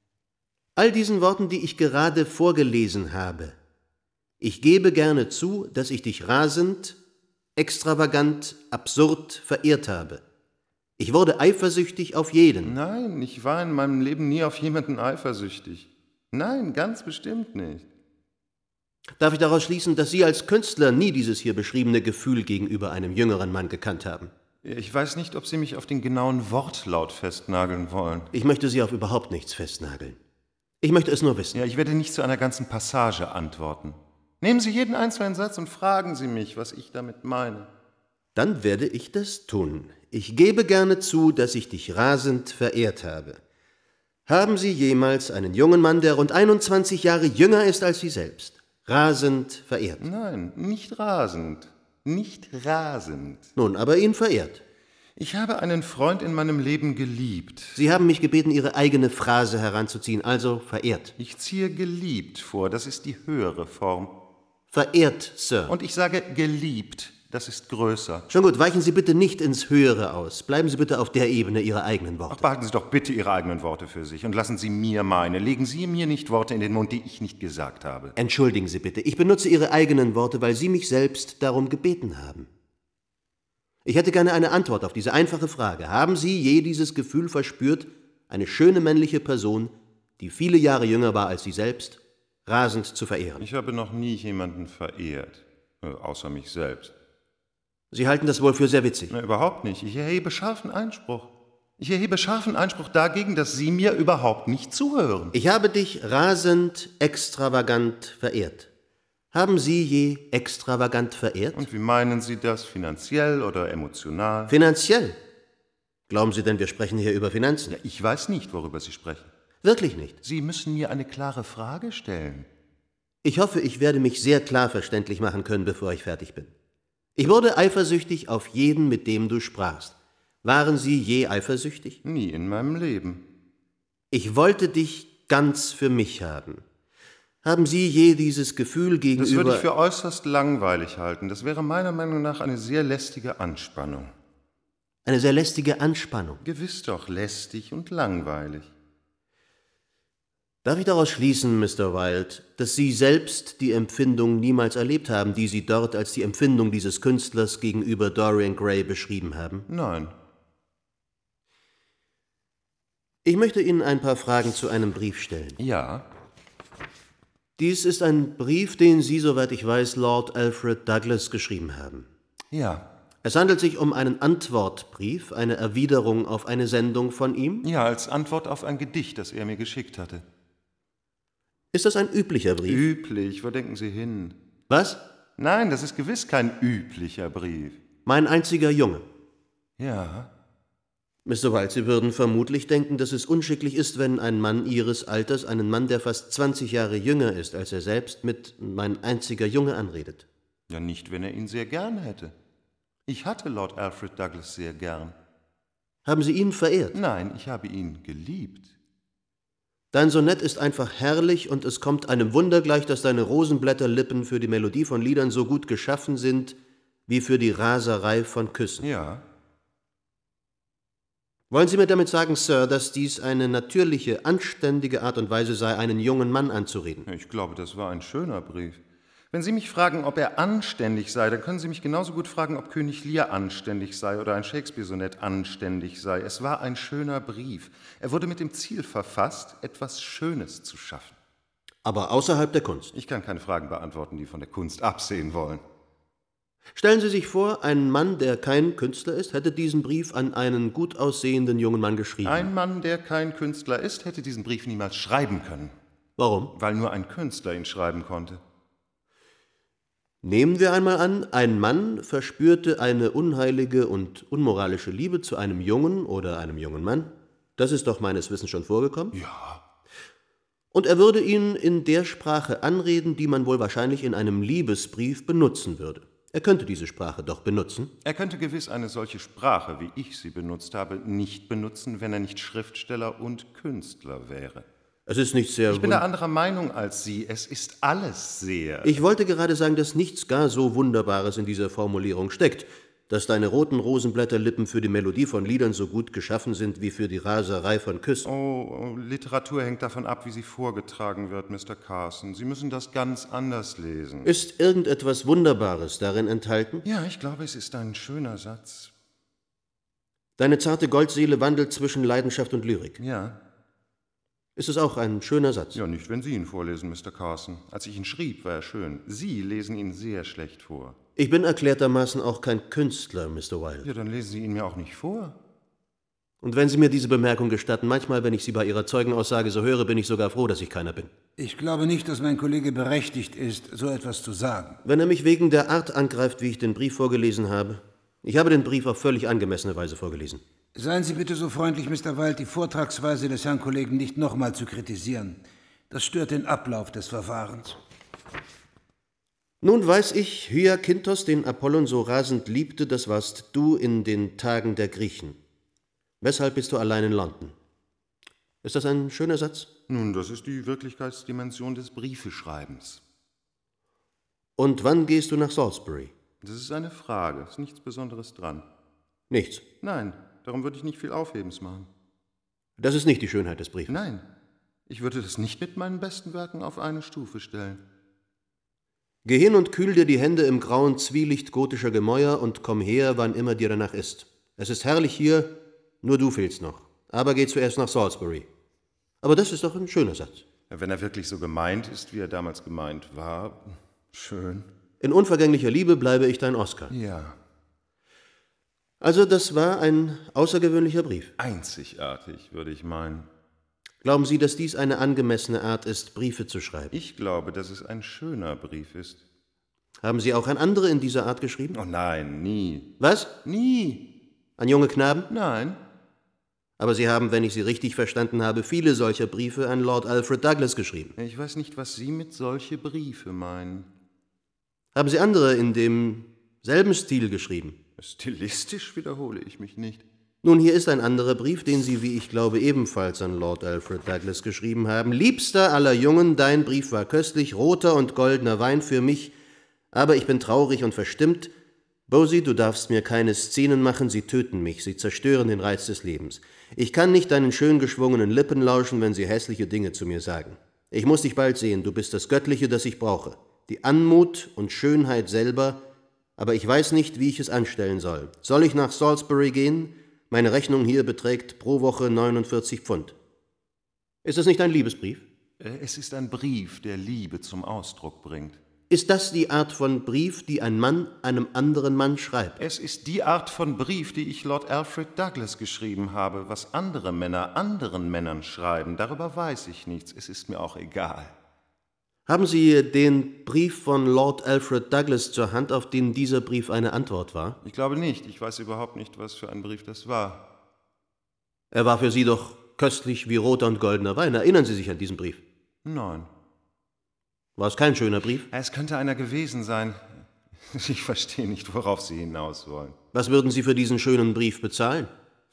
All diesen Worten, die ich gerade vorgelesen habe. Ich gebe gerne zu, dass ich dich rasend, extravagant, absurd verehrt habe. Ich wurde eifersüchtig auf jeden. Nein, ich war in meinem Leben nie auf jemanden eifersüchtig. Nein, ganz bestimmt nicht. Darf ich daraus schließen, dass Sie als Künstler nie dieses hier beschriebene Gefühl gegenüber einem jüngeren Mann gekannt haben? Ich weiß nicht, ob Sie mich auf den genauen Wortlaut festnageln wollen. Ich möchte Sie auf überhaupt nichts festnageln. Ich möchte es nur wissen. Ja, ich werde nicht zu einer ganzen Passage antworten. Nehmen Sie jeden einzelnen Satz und fragen Sie mich, was ich damit meine. Dann werde ich das tun. Ich gebe gerne zu, dass ich dich rasend verehrt habe. Haben Sie jemals einen jungen Mann, der rund einundzwanzig Jahre jünger ist als Sie selbst, rasend verehrt? Nein, nicht rasend. Nicht rasend. Nun, aber ihn verehrt. Ich habe einen Freund in meinem Leben geliebt. Sie haben mich gebeten, Ihre eigene Phrase heranzuziehen, also verehrt. Ich ziehe geliebt vor, das ist die höhere Form. Verehrt, Sir. Und ich sage geliebt, das ist größer. Schon gut, weichen Sie bitte nicht ins Höhere aus. Bleiben Sie bitte auf der Ebene Ihrer eigenen Worte. Ach, behalten Sie doch bitte Ihre eigenen Worte für sich und lassen Sie mir meine. Legen Sie mir nicht Worte in den Mund, die ich nicht gesagt habe. Entschuldigen Sie bitte, ich benutze Ihre eigenen Worte, weil Sie mich selbst darum gebeten haben. Ich hätte gerne eine Antwort auf diese einfache Frage. Haben Sie je dieses Gefühl verspürt, eine schöne männliche Person, die viele Jahre jünger war als Sie selbst, rasend zu verehren? Ich habe noch nie jemanden verehrt, äh, außer mich selbst. Sie halten das wohl für sehr witzig? Na, überhaupt nicht. Ich erhebe scharfen Einspruch. Ich erhebe scharfen Einspruch dagegen, dass Sie mir überhaupt nicht zuhören. Ich habe dich rasend, extravagant verehrt. Haben Sie je extravagant verehrt? Und wie meinen Sie das? Finanziell oder emotional? Finanziell? Glauben Sie denn, wir sprechen hier über Finanzen? Ja, ich weiß nicht, worüber Sie sprechen. Wirklich nicht? Sie müssen mir eine klare Frage stellen. Ich hoffe, ich werde mich sehr klar verständlich machen können, bevor ich fertig bin. Ich wurde eifersüchtig auf jeden, mit dem du sprachst. Waren Sie je eifersüchtig? Nie in meinem Leben. Ich wollte dich ganz für mich haben. Haben Sie je dieses Gefühl gegenüber... Das würde ich für äußerst langweilig halten. Das wäre meiner Meinung nach eine sehr lästige Anspannung. Eine sehr lästige Anspannung? Gewiss doch, lästig und langweilig. Darf ich daraus schließen, Mister Wilde, dass Sie selbst die Empfindung niemals erlebt haben, die Sie dort als die Empfindung dieses Künstlers gegenüber Dorian Gray beschrieben haben? Nein. Ich möchte Ihnen ein paar Fragen zu einem Brief stellen. Ja. Dies ist ein Brief, den Sie, soweit ich weiß, Lord Alfred Douglas geschrieben haben. Ja. Es handelt sich um einen Antwortbrief, eine Erwiderung auf eine Sendung von ihm? Ja, als Antwort auf ein Gedicht, das er mir geschickt hatte. Ist das ein üblicher Brief? Üblich, wo denken Sie hin? Was? Nein, das ist gewiss kein üblicher Brief. Mein einziger Junge. Ja. Mister Wilde, Sie würden vermutlich denken, dass es unschicklich ist, wenn ein Mann Ihres Alters einen Mann, der fast zwanzig Jahre jünger ist als er selbst, mit mein einziger Junge anredet. Ja, nicht, wenn er ihn sehr gern hätte. Ich hatte Lord Alfred Douglas sehr gern. Haben Sie ihn verehrt? Nein, ich habe ihn geliebt. Dein Sonett ist einfach herrlich und es kommt einem Wunder gleich, dass deine Rosenblätterlippen für die Melodie von Liedern so gut geschaffen sind, wie für die Raserei von Küssen. Ja. Wollen Sie mir damit sagen, Sir, dass dies eine natürliche, anständige Art und Weise sei, einen jungen Mann anzureden? Ich glaube, das war ein schöner Brief. Wenn Sie mich fragen, ob er anständig sei, dann können Sie mich genauso gut fragen, ob König Lear anständig sei oder ein Shakespeare-Sonett anständig sei. Es war ein schöner Brief. Er wurde mit dem Ziel verfasst, etwas Schönes zu schaffen. Aber außerhalb der Kunst? Ich kann keine Fragen beantworten, die von der Kunst absehen wollen. Stellen Sie sich vor, ein Mann, der kein Künstler ist, hätte diesen Brief an einen gut aussehenden jungen Mann geschrieben. Ein Mann, der kein Künstler ist, hätte diesen Brief niemals schreiben können. Warum? Weil nur ein Künstler ihn schreiben konnte. Nehmen wir einmal an, ein Mann verspürte eine unheilige und unmoralische Liebe zu einem Jungen oder einem jungen Mann. Das ist doch meines Wissens schon vorgekommen. Ja. Und er würde ihn in der Sprache anreden, die man wohl wahrscheinlich in einem Liebesbrief benutzen würde. Er könnte diese Sprache doch benutzen. Er könnte gewiss eine solche Sprache, wie ich sie benutzt habe, nicht benutzen, wenn er nicht Schriftsteller und Künstler wäre. Es ist nicht sehr... Ich bin da anderer Meinung als Sie. Es ist alles sehr... Ich wollte gerade sagen, dass nichts gar so Wunderbares in dieser Formulierung steckt, dass deine roten Rosenblätterlippen für die Melodie von Liedern so gut geschaffen sind wie für die Raserei von Küssen. Oh, Literatur hängt davon ab, wie sie vorgetragen wird, Mister Carson. Sie müssen das ganz anders lesen. Ist irgendetwas Wunderbares darin enthalten? Ja, ich glaube, es ist ein schöner Satz. Deine zarte Goldseele wandelt zwischen Leidenschaft und Lyrik. Ja. Ist es auch ein schöner Satz? Ja, nicht, wenn Sie ihn vorlesen, Mister Carson. Als ich ihn schrieb, war er schön. Sie lesen ihn sehr schlecht vor. Ich bin erklärtermaßen auch kein Künstler, Mister Wilde. Ja, dann lesen Sie ihn mir auch nicht vor. Und wenn Sie mir diese Bemerkung gestatten, manchmal, wenn ich Sie bei Ihrer Zeugenaussage so höre, bin ich sogar froh, dass ich keiner bin. Ich glaube nicht, dass mein Kollege berechtigt ist, so etwas zu sagen. Wenn er mich wegen der Art angreift, wie ich den Brief vorgelesen habe. Ich habe den Brief auf völlig angemessene Weise vorgelesen. Seien Sie bitte so freundlich, Mister Wilde, die Vortragsweise des Herrn Kollegen nicht nochmal zu kritisieren. Das stört den Ablauf des Verfahrens. Nun weiß ich, Hyakinthos, den Apollon so rasend liebte, das warst du in den Tagen der Griechen. Weshalb bist du allein in London? Ist das ein schöner Satz? Nun, das ist die Wirklichkeitsdimension des Briefeschreibens. Und wann gehst du nach Salisbury? Das ist eine Frage, ist nichts Besonderes dran. Nichts? Nein, darum würde ich nicht viel Aufhebens machen. Das ist nicht die Schönheit des Briefes? Nein, ich würde das nicht mit meinen besten Werken auf eine Stufe stellen. Geh hin und kühl dir die Hände im grauen Zwielicht gotischer Gemäuer und komm her, wann immer dir danach ist. Es ist herrlich hier, nur du fehlst noch. Aber geh zuerst nach Salisbury. Aber das ist doch ein schöner Satz. Wenn er wirklich so gemeint ist, wie er damals gemeint war, schön. In unvergänglicher Liebe bleibe ich dein Oscar. Ja. Also das war ein außergewöhnlicher Brief. Einzigartig, würde ich meinen. Glauben Sie, dass dies eine angemessene Art ist, Briefe zu schreiben? Ich glaube, dass es ein schöner Brief ist. Haben Sie auch an andere in dieser Art geschrieben? Oh nein, nie. Was? Nie. An junge Knaben? Nein. Aber Sie haben, wenn ich Sie richtig verstanden habe, viele solcher Briefe an Lord Alfred Douglas geschrieben. Ich weiß nicht, was Sie mit solche Briefe meinen. Haben Sie andere in demselben Stil geschrieben? Stilistisch wiederhole ich mich nicht. Nun, hier ist ein anderer Brief, den Sie, wie ich glaube, ebenfalls an Lord Alfred Douglas geschrieben haben. Liebster aller Jungen, dein Brief war köstlich, roter und goldener Wein für mich, aber ich bin traurig und verstimmt. Bosie, du darfst mir keine Szenen machen, sie töten mich, sie zerstören den Reiz des Lebens. Ich kann nicht deinen schön geschwungenen Lippen lauschen, wenn sie hässliche Dinge zu mir sagen. Ich muss dich bald sehen, du bist das Göttliche, das ich brauche. Die Anmut und Schönheit selber, aber ich weiß nicht, wie ich es anstellen soll. Soll ich nach Salisbury gehen? Meine Rechnung hier beträgt pro Woche neunundvierzig Pfund. Ist das nicht ein Liebesbrief? Es ist ein Brief, der Liebe zum Ausdruck bringt. Ist das die Art von Brief, die ein Mann einem anderen Mann schreibt? Es ist die Art von Brief, die ich Lord Alfred Douglas geschrieben habe. Was andere Männer anderen Männern schreiben, darüber weiß ich nichts. Es ist mir auch egal. Haben Sie den Brief von Lord Alfred Douglas zur Hand, auf den dieser Brief eine Antwort war? Ich glaube nicht. Ich weiß überhaupt nicht, was für ein Brief das war. Er war für Sie doch köstlich wie roter und goldener Wein. Erinnern Sie sich an diesen Brief? Nein. War es kein schöner Brief? Es könnte einer gewesen sein. Ich verstehe nicht, worauf Sie hinaus wollen. Was würden Sie für diesen schönen Brief bezahlen?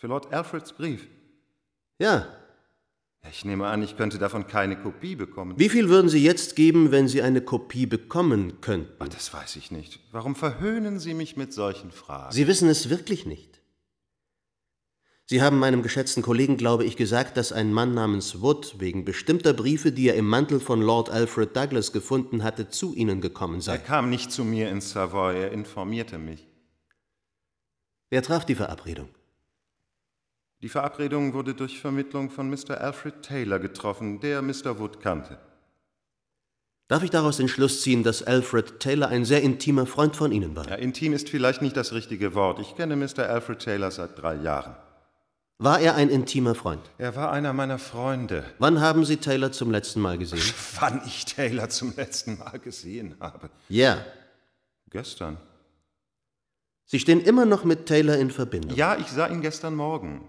Für Lord Alfreds Brief? Ja. Ich nehme an, ich könnte davon keine Kopie bekommen. Wie viel würden Sie jetzt geben, wenn Sie eine Kopie bekommen könnten? Ach, das weiß ich nicht. Warum verhöhnen Sie mich mit solchen Fragen? Sie wissen es wirklich nicht. Sie haben meinem geschätzten Kollegen, glaube ich, gesagt, dass ein Mann namens Wood wegen bestimmter Briefe, die er im Mantel von Lord Alfred Douglas gefunden hatte, zu Ihnen gekommen sei. Er kam nicht zu mir ins Savoy, er informierte mich. Wer traf die Verabredung? Die Verabredung wurde durch Vermittlung von Mister Alfred Taylor getroffen, der Mister Wood kannte. Darf ich daraus den Schluss ziehen, dass Alfred Taylor ein sehr intimer Freund von Ihnen war? Ja, intim ist vielleicht nicht das richtige Wort. Ich kenne Mister Alfred Taylor seit drei Jahren. War er ein intimer Freund? Er war einer meiner Freunde. Wann haben Sie Taylor zum letzten Mal gesehen? Wann ich Taylor zum letzten Mal gesehen habe? Ja. Gestern. Sie stehen immer noch mit Taylor in Verbindung? Ja, ich sah ihn gestern Morgen.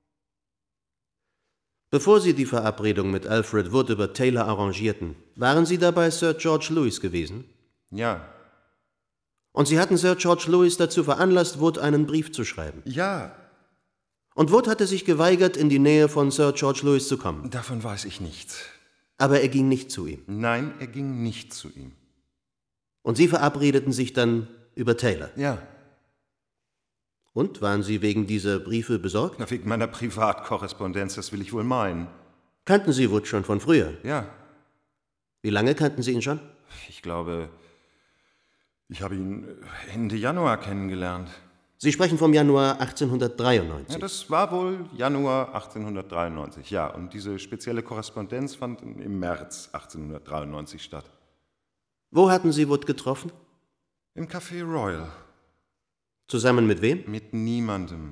Bevor Sie die Verabredung mit Alfred Wood über Taylor arrangierten, waren Sie dabei Sir George Lewis gewesen? Ja. Und Sie hatten Sir George Lewis dazu veranlasst, Wood einen Brief zu schreiben? Ja. Und Wood hatte sich geweigert, in die Nähe von Sir George Lewis zu kommen? Davon weiß ich nichts. Aber er ging nicht zu ihm? Nein, er ging nicht zu ihm. Und Sie verabredeten sich dann über Taylor? Ja. Und, waren Sie wegen dieser Briefe besorgt? Na, wegen meiner Privatkorrespondenz, das will ich wohl meinen. Kannten Sie Wood schon von früher? Ja. Wie lange kannten Sie ihn schon? Ich glaube, ich habe ihn Ende Januar kennengelernt. Sie sprechen vom Januar achtzehnhundertdreiundneunzig. Ja, das war wohl Januar achtzehnhundertdreiundneunzig, ja. Und diese spezielle Korrespondenz fand im März achtzehnhundertdreiundneunzig statt. Wo hatten Sie Wood getroffen? Im Café Royal. Zusammen mit wem? Mit niemandem.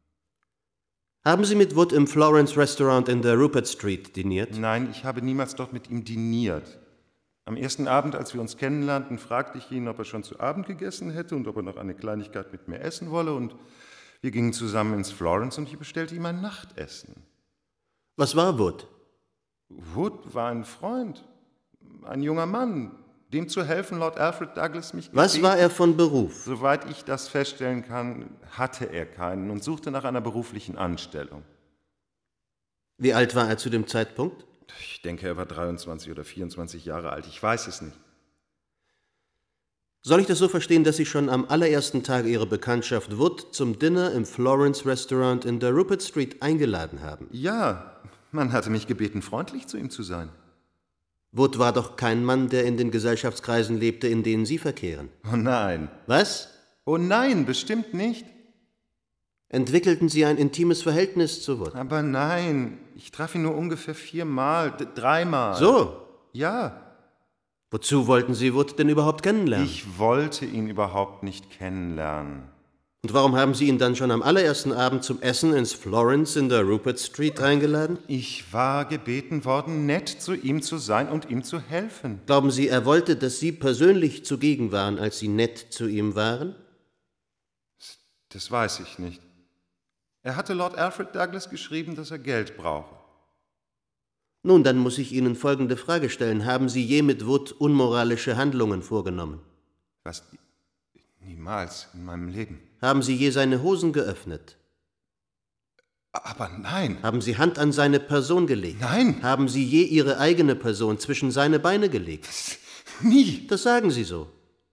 Haben Sie mit Wood im Florence Restaurant in der Rupert Street diniert? Nein, ich habe niemals dort mit ihm diniert. Am ersten Abend, als wir uns kennenlernten, fragte ich ihn, ob er schon zu Abend gegessen hätte und ob er noch eine Kleinigkeit mit mir essen wolle. Und wir gingen zusammen ins Florence und ich bestellte ihm ein Nachtessen. Was war Wood? Wood war ein Freund, ein junger Mann, dem zu helfen Lord Alfred Douglas mich gebeten. Was war er von Beruf? Soweit ich das feststellen kann, hatte er keinen und suchte nach einer beruflichen Anstellung. Wie alt war er zu dem Zeitpunkt? Ich denke, er war dreiundzwanzig oder vierundzwanzig Jahre alt. Ich weiß es nicht. Soll ich das so verstehen, dass Sie schon am allerersten Tag Ihrer Bekanntschaft Wood zum Dinner im Florence Restaurant in der Rupert Street eingeladen haben? Ja, man hatte mich gebeten, freundlich zu ihm zu sein. Wood war doch kein Mann, der in den Gesellschaftskreisen lebte, in denen Sie verkehren. Oh nein. Was? Oh nein, bestimmt nicht. Entwickelten Sie ein intimes Verhältnis zu Wood? Aber nein, ich traf ihn nur ungefähr viermal, d- dreimal. So? Ja. Wozu wollten Sie Wood denn überhaupt kennenlernen? Ich wollte ihn überhaupt nicht kennenlernen. Und warum haben Sie ihn dann schon am allerersten Abend zum Essen ins Florence in der Rupert Street eingeladen? Ich war gebeten worden, nett zu ihm zu sein und ihm zu helfen. Glauben Sie, er wollte, dass Sie persönlich zugegen waren, als Sie nett zu ihm waren? Das weiß ich nicht. Er hatte Lord Alfred Douglas geschrieben, dass er Geld brauche. Nun, dann muss ich Ihnen folgende Frage stellen. Haben Sie je mit Wood unmoralische Handlungen vorgenommen? Was? Niemals in meinem Leben. Haben Sie je seine Hosen geöffnet? Aber nein. Haben Sie Hand an seine Person gelegt? Nein. Haben Sie je Ihre eigene Person zwischen seine Beine gelegt? Nie. Das sagen Sie so.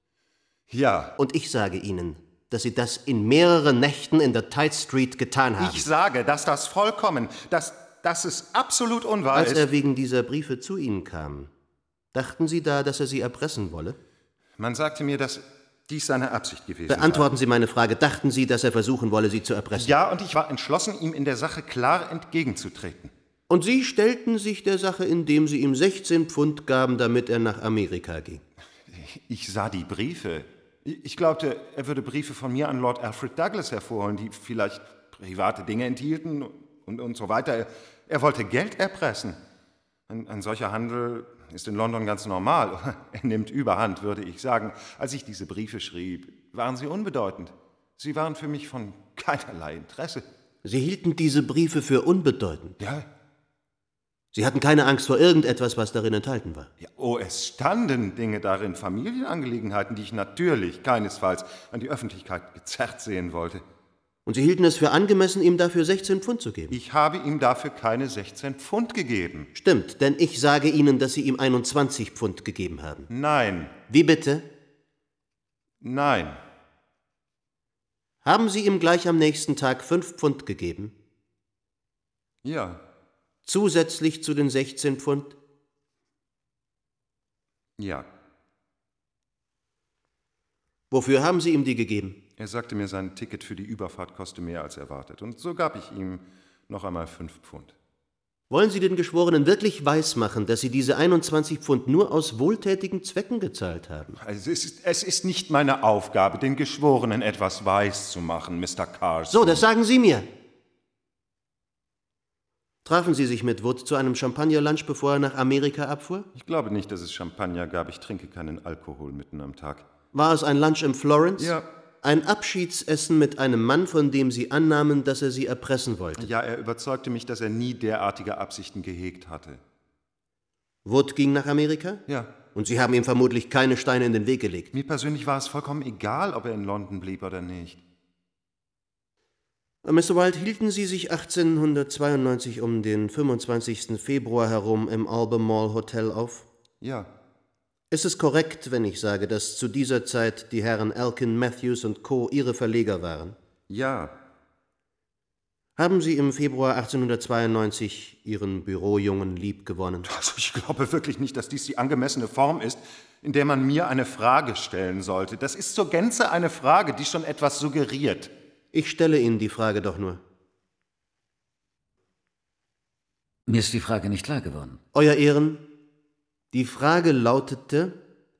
Ja. Und ich sage Ihnen, dass Sie das in mehreren Nächten in der Tite Street getan haben. Ich sage, dass das vollkommen, dass, dass es absolut unwahr Als ist. er wegen dieser Briefe zu Ihnen kam, dachten Sie da, dass er Sie erpressen wolle? Man sagte mir, dass dies seine Absicht gewesen Beantworten Sie meine Frage. Dachten Sie, dass er versuchen wolle, Sie zu erpressen? Ja, und ich war entschlossen, ihm in der Sache klar entgegenzutreten. Und Sie stellten sich der Sache, indem Sie ihm sechzehn Pfund gaben, damit er nach Amerika ging? Ich sah die Briefe. Ich glaubte, er würde Briefe von mir an Lord Alfred Douglas hervorholen, die vielleicht private Dinge enthielten und, und so weiter. Er, er wollte Geld erpressen. Ein, ein solcher Handel ist in London ganz normal. Er nimmt überhand, würde ich sagen. Als ich diese Briefe schrieb, waren sie unbedeutend. Sie waren für mich von keinerlei Interesse. Sie hielten diese Briefe für unbedeutend? Ja. Sie hatten keine Angst vor irgendetwas, was darin enthalten war? Ja, oh, es standen Dinge darin, Familienangelegenheiten, die ich natürlich keinesfalls an die Öffentlichkeit gezerrt sehen wollte. Und Sie hielten es für angemessen, ihm dafür sechzehn Pfund zu geben? Ich habe ihm dafür keine sechzehn Pfund gegeben. Stimmt, denn ich sage Ihnen, dass Sie ihm einundzwanzig Pfund gegeben haben. Nein. Wie bitte? Nein. Haben Sie ihm gleich am nächsten Tag fünf Pfund gegeben? Ja. Zusätzlich zu den sechzehn Pfund? Ja. Wofür haben Sie ihm die gegeben? Er sagte mir, sein Ticket für die Überfahrt koste mehr als erwartet. Und so gab ich ihm noch einmal fünf Pfund. Wollen Sie den Geschworenen wirklich weismachen, dass Sie diese einundzwanzig Pfund nur aus wohltätigen Zwecken gezahlt haben? Also es ist, es ist nicht meine Aufgabe, den Geschworenen etwas weiß zu machen, Mister Carson. So, das sagen Sie mir. Trafen Sie sich mit Wood zu einem Champagnerlunch, bevor er nach Amerika abfuhr? Ich glaube nicht, dass es Champagner gab. Ich trinke keinen Alkohol mitten am Tag. War es ein Lunch in Florence? Ja. Ein Abschiedsessen mit einem Mann, von dem Sie annahmen, dass er Sie erpressen wollte? Ja, er überzeugte mich, dass er nie derartige Absichten gehegt hatte. Wood ging nach Amerika? Ja. Und Sie haben ihm vermutlich keine Steine in den Weg gelegt? Mir persönlich war es vollkommen egal, ob er in London blieb oder nicht. Mister Wilde, hielten Sie sich achtzehnhundertzweiundneunzig um den fünfundzwanzigsten Februar herum im Albemarle Hotel auf? Ja. Ist es korrekt, wenn ich sage, dass zu dieser Zeit die Herren Elkin, Matthews und Co. Ihre Verleger waren? Ja. Haben Sie im Februar achtzehnhundertzweiundneunzig Ihren Bürojungen liebgewonnen? Also ich glaube wirklich nicht, dass dies die angemessene Form ist, in der man mir eine Frage stellen sollte. Das ist zur Gänze eine Frage, die schon etwas suggeriert. Ich stelle Ihnen die Frage doch nur. Mir ist die Frage nicht klar geworden. Euer Ehren, die Frage lautete,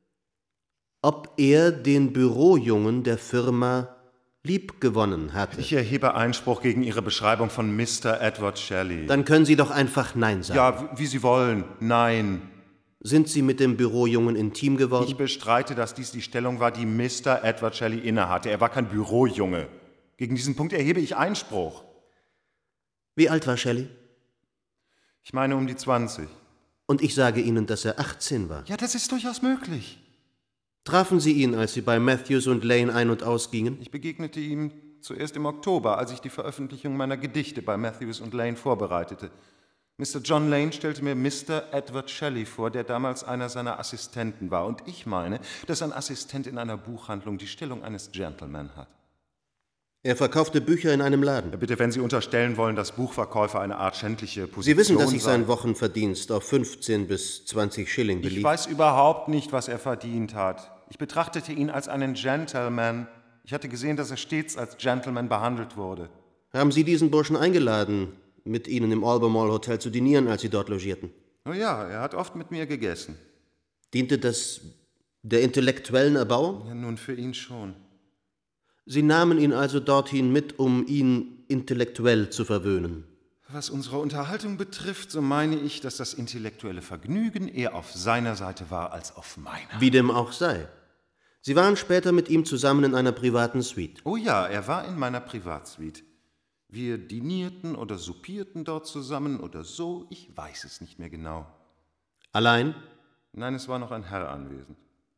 ob er den Bürojungen der Firma liebgewonnen hatte. Ich erhebe Einspruch gegen Ihre Beschreibung von Mister Edward Shelley. Dann können Sie doch einfach Nein sagen. Ja, wie Sie wollen. Nein. Sind Sie mit dem Bürojungen intim geworden? Ich bestreite, dass dies die Stellung war, die Mister Edward Shelley innehatte. Er war kein Bürojunge. Gegen diesen Punkt erhebe ich Einspruch. Wie alt war Shelley? Ich meine um die zwanzig. Und ich sage Ihnen, dass er achtzehn war. Ja, das ist durchaus möglich. Trafen Sie ihn, als Sie bei Matthews und Lane ein- und ausgingen? Ich begegnete ihm zuerst im Oktober, als ich die Veröffentlichung meiner Gedichte bei Matthews und Lane vorbereitete. Mister John Lane stellte mir Mister Edward Shelley vor, der damals einer seiner Assistenten war. Und ich meine, dass ein Assistent in einer Buchhandlung die Stellung eines Gentleman hat. Er verkaufte Bücher in einem Laden. Ja, bitte, wenn Sie unterstellen wollen, dass Buchverkäufer eine Art schändliche Position Sie wissen, dass ich sei. sein Wochenverdienst auf fünfzehn bis zwanzig Schilling belief. Ich weiß überhaupt nicht, was er verdient hat. Ich betrachtete ihn als einen Gentleman. Ich hatte gesehen, dass er stets als Gentleman behandelt wurde. Haben Sie diesen Burschen eingeladen, mit Ihnen im Albemarle Hotel zu dinieren, als Sie dort logierten? Oh ja, er hat oft mit mir gegessen. Diente das der intellektuellen Erbauung? Ja, nun, für ihn schon. Sie nahmen ihn also dorthin mit, um ihn intellektuell zu verwöhnen. Was unsere Unterhaltung betrifft, so meine ich, dass das intellektuelle Vergnügen eher auf seiner Seite war als auf meiner. Wie dem auch sei. Sie waren später mit ihm zusammen in einer privaten Suite. Oh ja, er war in meiner Privatsuite. Wir dinierten oder soupierten dort zusammen oder so, ich weiß es nicht mehr genau. Allein? Nein, es war noch ein Herr anwesend.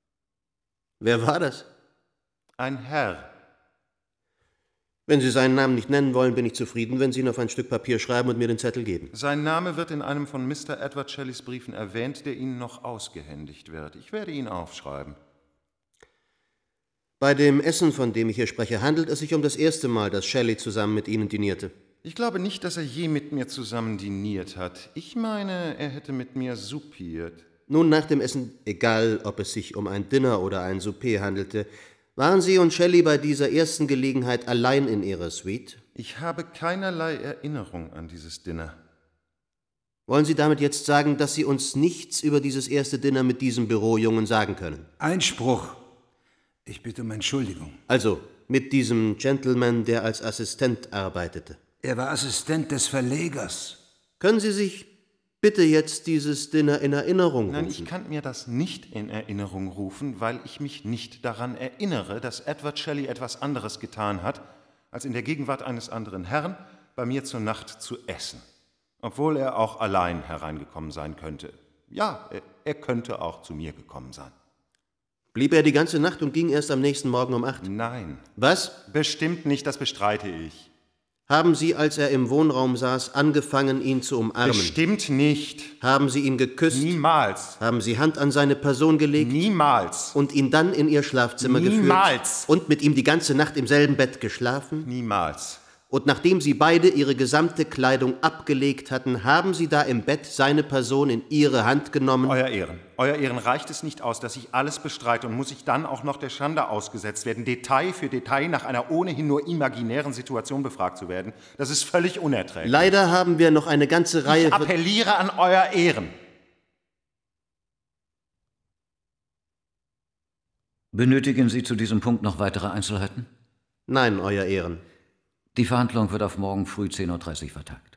Wer war das? Ein Herr. Wenn Sie seinen Namen nicht nennen wollen, bin ich zufrieden, wenn Sie ihn auf ein Stück Papier schreiben und mir den Zettel geben. Sein Name wird in einem von Mister Edward Shelleys Briefen erwähnt, der Ihnen noch ausgehändigt wird. Ich werde ihn aufschreiben. Bei dem Essen, von dem ich hier spreche, handelt es sich um das erste Mal, dass Shelley zusammen mit Ihnen dinierte. Ich glaube nicht, dass er je mit mir zusammen diniert hat. Ich meine, er hätte mit mir soupiert. Nun, nach dem Essen, egal ob es sich um ein Dinner oder ein Souper handelte, waren Sie und Shelley bei dieser ersten Gelegenheit allein in Ihrer Suite? Ich habe keinerlei Erinnerung an dieses Dinner. Wollen Sie damit jetzt sagen, dass Sie uns nichts über dieses erste Dinner mit diesem Bürojungen sagen können? Einspruch. Ich bitte um Entschuldigung. Also, mit diesem Gentleman, der als Assistent arbeitete. Er war Assistent des Verlegers. Können Sie sich bitte jetzt dieses Dinner in Erinnerung rufen? Nein, ich kann mir das nicht in Erinnerung rufen, weil ich mich nicht daran erinnere, dass Edward Shelley etwas anderes getan hat, als in der Gegenwart eines anderen Herrn bei mir zur Nacht zu essen. Obwohl er auch allein hereingekommen sein könnte. Ja, er, er könnte auch zu mir gekommen sein. Blieb er die ganze Nacht und ging erst am nächsten Morgen um acht? Nein. Was? Bestimmt nicht, das bestreite ich. Haben Sie, als er im Wohnraum saß, angefangen, ihn zu umarmen? Bestimmt nicht. Haben Sie ihn geküsst? Niemals. Haben Sie Hand an seine Person gelegt? Niemals. Und ihn dann in Ihr Schlafzimmer Niemals. geführt? Niemals. Und mit ihm die ganze Nacht im selben Bett geschlafen? Niemals. Und nachdem Sie beide Ihre gesamte Kleidung abgelegt hatten, haben Sie da im Bett seine Person in Ihre Hand genommen? Euer Ehren, Euer Ehren, reicht es nicht aus, dass ich alles bestreite und muss ich dann auch noch der Schande ausgesetzt werden, Detail für Detail nach einer ohnehin nur imaginären Situation befragt zu werden? Das ist völlig unerträglich. Leider haben wir noch eine ganze Reihe... Ich appelliere an Euer Ehren. Benötigen Sie zu diesem Punkt noch weitere Einzelheiten? Nein, Euer Ehren. Die Verhandlung wird auf morgen früh zehn Uhr dreißig vertagt.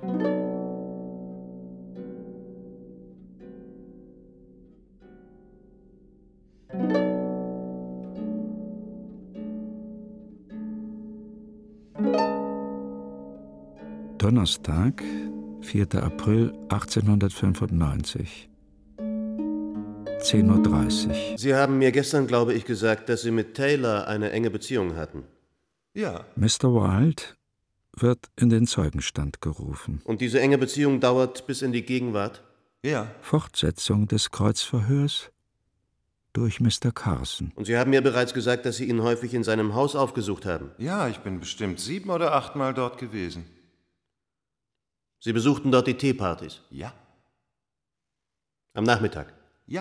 Donnerstag, vierter April achtzehnhundertfünfundneunzig. zehn Uhr dreißig. Sie haben mir gestern, glaube ich, gesagt, dass Sie mit Taylor eine enge Beziehung hatten. Ja. Mister Wilde wird in den Zeugenstand gerufen. Und diese enge Beziehung dauert bis in die Gegenwart? Ja. Fortsetzung des Kreuzverhörs durch Mister Carson. Und Sie haben mir bereits gesagt, dass Sie ihn häufig in seinem Haus aufgesucht haben? Ja, ich bin bestimmt sieben oder achtmal dort gewesen. Sie besuchten dort die Teepartys? Ja. Am Nachmittag? Ja.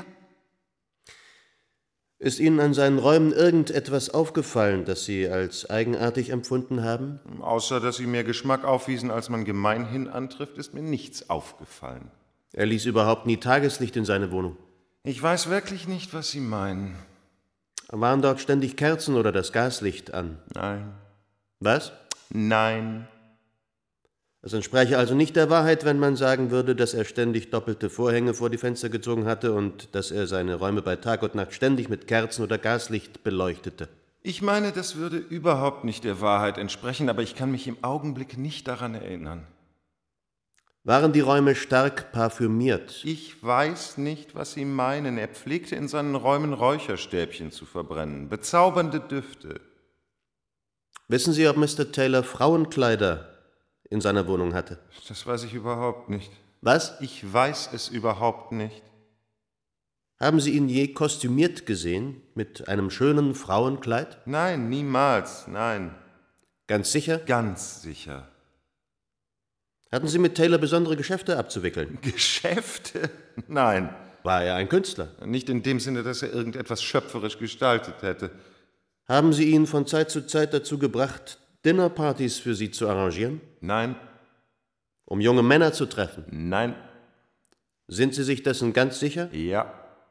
Ist Ihnen an seinen Räumen irgendetwas aufgefallen, das Sie als eigenartig empfunden haben? Außer, dass Sie mehr Geschmack aufwiesen, als man gemeinhin antrifft, ist mir nichts aufgefallen. Er ließ überhaupt nie Tageslicht in seine Wohnung? Ich weiß wirklich nicht, was Sie meinen. Waren dort ständig Kerzen oder das Gaslicht an? Nein. Was? Nein. Es entspräche also nicht der Wahrheit, wenn man sagen würde, dass er ständig doppelte Vorhänge vor die Fenster gezogen hatte und dass er seine Räume bei Tag und Nacht ständig mit Kerzen oder Gaslicht beleuchtete. Ich meine, das würde überhaupt nicht der Wahrheit entsprechen, aber ich kann mich im Augenblick nicht daran erinnern. Waren die Räume stark parfümiert? Ich weiß nicht, was Sie meinen. Er pflegte in seinen Räumen Räucherstäbchen zu verbrennen. Bezaubernde Düfte. Wissen Sie, ob Mister Taylor Frauenkleider in seiner Wohnung hatte? Das weiß ich überhaupt nicht. Was? Ich weiß es überhaupt nicht. Haben Sie ihn je kostümiert gesehen, mit einem schönen Frauenkleid? Nein, niemals, nein. Ganz sicher? Ganz sicher. Hatten Sie mit Taylor besondere Geschäfte abzuwickeln? Geschäfte? Nein. War er ein Künstler? Nicht in dem Sinne, dass er irgendetwas schöpferisch gestaltet hätte. Haben Sie ihn von Zeit zu Zeit dazu gebracht, Dinnerpartys für Sie zu arrangieren? Nein. Um junge Männer zu treffen? Nein. Sind Sie sich dessen ganz sicher? Ja.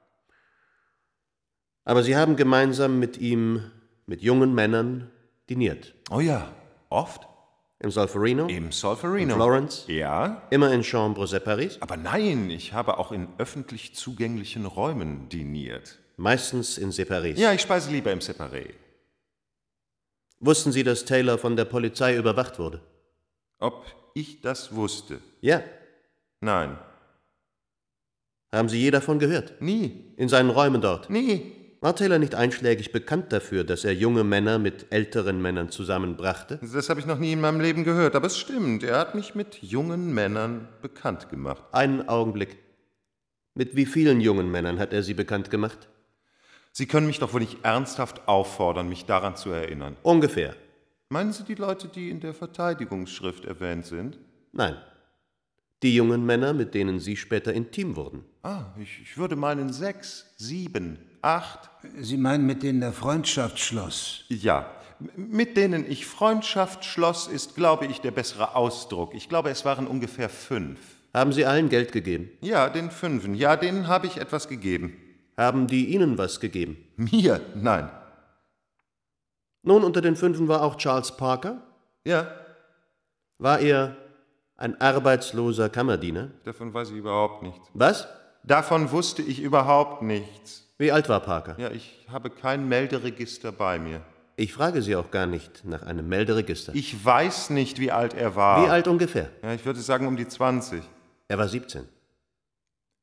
Aber Sie haben gemeinsam mit ihm, mit jungen Männern, diniert? Oh ja, oft. Im Solferino? Im Solferino. In Florence? Ja. Immer in Chambre séparées? Aber nein, ich habe auch in öffentlich zugänglichen Räumen diniert. Meistens in Séparés? Ja, ich speise lieber im Separé. Wussten Sie, dass Taylor von der Polizei überwacht wurde? Ob ich das wusste? Ja. Nein. Haben Sie je davon gehört? Nie. In seinen Räumen dort? Nie. War Taylor nicht einschlägig bekannt dafür, dass er junge Männer mit älteren Männern zusammenbrachte? Das habe ich noch nie in meinem Leben gehört, aber es stimmt. Er hat mich mit jungen Männern bekannt gemacht. Einen Augenblick. Mit wie vielen jungen Männern hat er Sie bekannt gemacht? Sie können mich doch wohl nicht ernsthaft auffordern, mich daran zu erinnern. Ungefähr. Meinen Sie die Leute, die in der Verteidigungsschrift erwähnt sind? Nein. Die jungen Männer, mit denen Sie später intim wurden. Ah, ich, ich würde meinen sechs, sieben, acht. Sie meinen, mit denen der Freundschaft schloss? Ja. Mit denen ich Freundschaft schloss, ist, glaube ich, der bessere Ausdruck. Ich glaube, es waren ungefähr fünf. Haben Sie allen Geld gegeben? Ja, den Fünfen. Ja, denen habe ich etwas gegeben. Haben die Ihnen was gegeben? Mir? Nein. Nun, unter den Fünfen war auch Charles Parker? Ja. War er ein arbeitsloser Kammerdiener? Davon weiß ich überhaupt nichts. Was? Davon wusste ich überhaupt nichts. Wie alt war Parker? Ja, ich habe kein Melderegister bei mir. Ich frage Sie auch gar nicht nach einem Melderegister. Ich weiß nicht, wie alt er war. Wie alt ungefähr? Ja, ich würde sagen um die zwanzig. Er war siebzehn.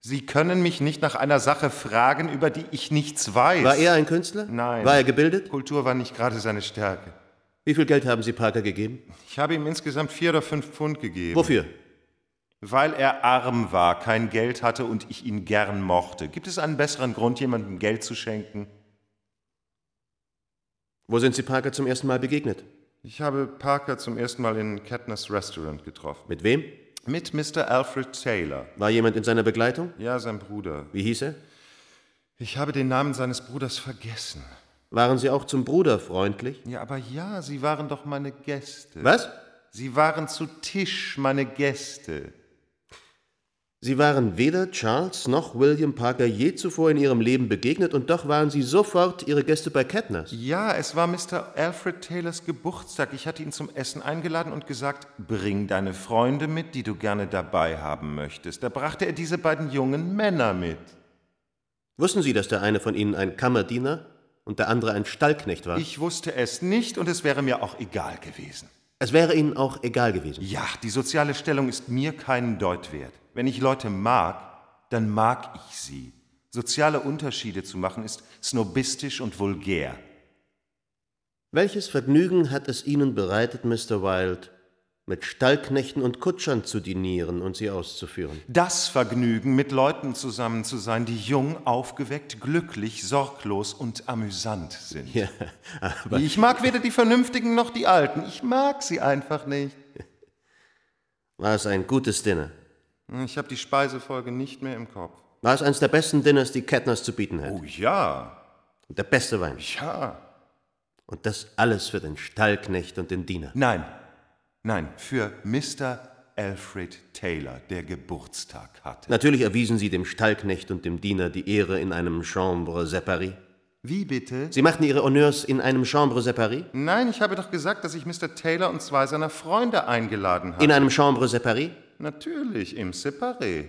Sie können mich nicht nach einer Sache fragen, über die ich nichts weiß. War er ein Künstler? Nein. War er gebildet? Kultur war nicht gerade seine Stärke. Wie viel Geld haben Sie Parker gegeben? Ich habe ihm insgesamt vier oder fünf Pfund gegeben. Wofür? Weil er arm war, kein Geld hatte und ich ihn gern mochte. Gibt es einen besseren Grund, jemandem Geld zu schenken? Wo sind Sie Parker zum ersten Mal begegnet? Ich habe Parker zum ersten Mal in Kettners Restaurant getroffen. Mit wem? Mit Mister Alfred Taylor. War jemand in seiner Begleitung? Ja, sein Bruder. Wie hieß er? Ich habe den Namen seines Bruders vergessen. Waren Sie auch zum Bruder freundlich? Ja, aber ja, Sie waren doch meine Gäste. Was? Sie waren zu Tisch meine Gäste. Sie waren weder Charles noch William Parker je zuvor in Ihrem Leben begegnet und doch waren Sie sofort Ihre Gäste bei Kettners. Ja, es war Mister Alfred Taylors Geburtstag. Ich hatte ihn zum Essen eingeladen und gesagt, bring deine Freunde mit, die du gerne dabei haben möchtest. Da brachte er diese beiden jungen Männer mit. Wussten Sie, dass der eine von Ihnen ein Kammerdiener und der andere ein Stallknecht war? Ich wusste es nicht und es wäre mir auch egal gewesen. Es wäre Ihnen auch egal gewesen? Ja, die soziale Stellung ist mir keinen Deut wert. Wenn ich Leute mag, dann mag ich sie. Soziale Unterschiede zu machen, ist snobistisch und vulgär. Welches Vergnügen hat es Ihnen bereitet, Mister Wilde, mit Stallknechten und Kutschern zu dinieren und sie auszuführen? Das Vergnügen, mit Leuten zusammen zu sein, die jung, aufgeweckt, glücklich, sorglos und amüsant sind. Ja, aber ich mag weder die Vernünftigen noch die Alten. Ich mag sie einfach nicht. War es ein gutes Dinner? Ich habe die Speisefolge nicht mehr im Kopf. War es eines der besten Dinners, die Kettners zu bieten hat? Oh ja. Und der beste Wein? Ja. Und das alles für den Stallknecht und den Diener? Nein, nein, für Mister Alfred Taylor, der Geburtstag hatte. Natürlich erwiesen Sie dem Stallknecht und dem Diener die Ehre in einem Chambre séparée. Wie bitte? Sie machten Ihre Honneurs in einem Chambre séparée? Nein, ich habe doch gesagt, dass ich Mister Taylor und zwei seiner Freunde eingeladen habe. In einem Chambre séparée? Natürlich, im Separé.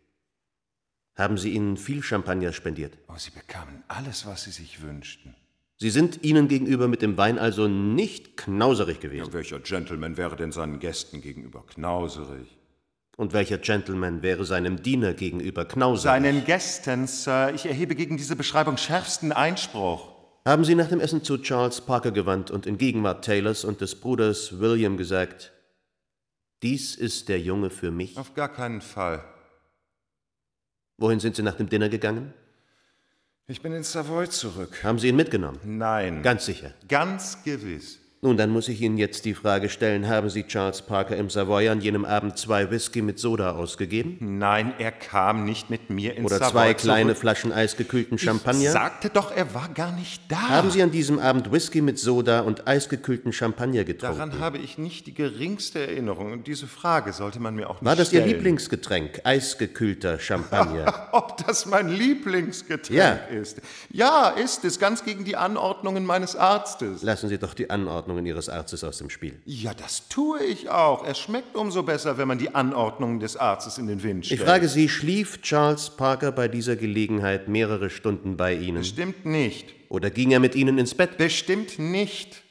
Haben Sie ihnen viel Champagner spendiert? Oh, sie bekamen alles, was sie sich wünschten. Sie sind ihnen gegenüber mit dem Wein also nicht knauserig gewesen? Ja, welcher Gentleman wäre denn seinen Gästen gegenüber knauserig? Und welcher Gentleman wäre seinem Diener gegenüber knauserig? Seinen Gästen, Sir. Ich erhebe gegen diese Beschreibung schärfsten Einspruch. Haben Sie nach dem Essen zu Charles Parker gewandt und in Gegenwart Taylors und des Bruders William gesagt, dies ist der Junge für mich? Auf gar keinen Fall. Wohin sind Sie nach dem Dinner gegangen? Ich bin in Savoy zurück. Haben Sie ihn mitgenommen? Nein. Ganz sicher? Ganz gewiss. Nun, dann muss ich Ihnen jetzt die Frage stellen, haben Sie Charles Parker im Savoy an jenem Abend zwei Whisky mit Soda ausgegeben? Nein, er kam nicht mit mir ins Oder Savoy zwei kleine zurück. Flaschen eisgekühlten Champagner? Ich sagte doch, er war gar nicht da. Haben Sie an diesem Abend Whisky mit Soda und eisgekühlten Champagner getrunken? Daran habe ich nicht die geringste Erinnerung. Und diese Frage sollte man mir auch nicht War das stellen. Ihr Lieblingsgetränk, eisgekühlter Champagner? Ob das mein Lieblingsgetränk Ja. ist? Ja, ist es, ganz gegen die Anordnungen meines Arztes. Lassen Sie doch die Anordnungen Ihres Arztes aus dem Spiel. Ja, das tue ich auch. Es schmeckt umso besser, wenn man die Anordnungen des Arztes in den Wind stellt. Ich frage Sie, schlief Charles Parker bei dieser Gelegenheit mehrere Stunden bei Ihnen? Bestimmt nicht. Oder ging er mit Ihnen ins Bett? Bestimmt nicht.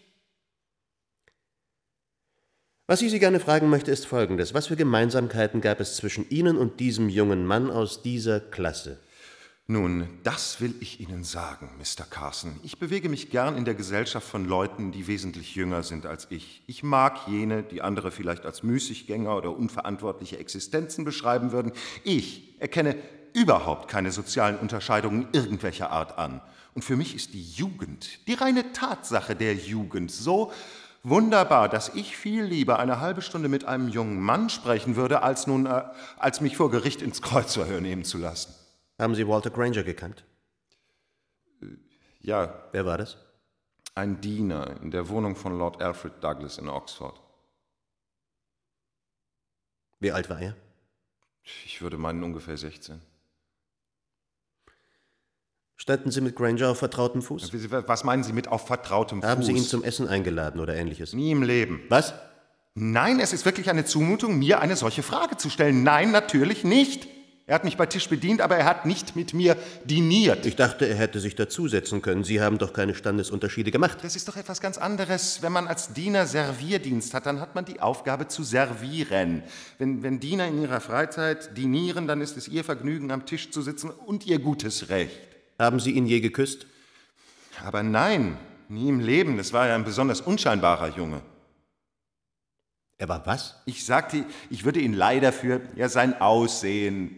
Was ich Sie gerne fragen möchte, ist Folgendes. Was für Gemeinsamkeiten gab es zwischen Ihnen und diesem jungen Mann aus dieser Klasse? Nun, das will ich Ihnen sagen, Mister Carson. Ich bewege mich gern in der Gesellschaft von Leuten, die wesentlich jünger sind als ich. Ich mag jene, die andere vielleicht als Müßiggänger oder unverantwortliche Existenzen beschreiben würden. Ich erkenne überhaupt keine sozialen Unterscheidungen irgendwelcher Art an. Und für mich ist die Jugend, die reine Tatsache der Jugend, so wunderbar, dass ich viel lieber eine halbe Stunde mit einem jungen Mann sprechen würde, als nun, äh, als mich vor Gericht ins Kreuzverhör nehmen zu lassen. Haben Sie Walter Granger gekannt? Ja. Wer war das? Ein Diener in der Wohnung von Lord Alfred Douglas in Oxford. Wie alt war er? Ich würde meinen ungefähr sechzehn. Standen Sie mit Granger auf vertrautem Fuß? Was meinen Sie mit auf vertrautem Fuß? Haben Sie ihn zum Essen eingeladen oder Ähnliches? Nie im Leben. Was? Nein, es ist wirklich eine Zumutung, mir eine solche Frage zu stellen. Nein, natürlich nicht. Er hat mich bei Tisch bedient, aber er hat nicht mit mir diniert. Ich dachte, er hätte sich dazusetzen können. Sie haben doch keine Standesunterschiede gemacht. Das ist doch etwas ganz anderes. Wenn man als Diener Servierdienst hat, dann hat man die Aufgabe zu servieren. Wenn, wenn Diener in ihrer Freizeit dinieren, dann ist es ihr Vergnügen, am Tisch zu sitzen und ihr gutes Recht. Haben Sie ihn je geküsst? Aber nein, nie im Leben. Das war ja ein besonders unscheinbarer Junge. Er war was? Ich sagte, ich würde ihn leider für ja, sein Aussehen,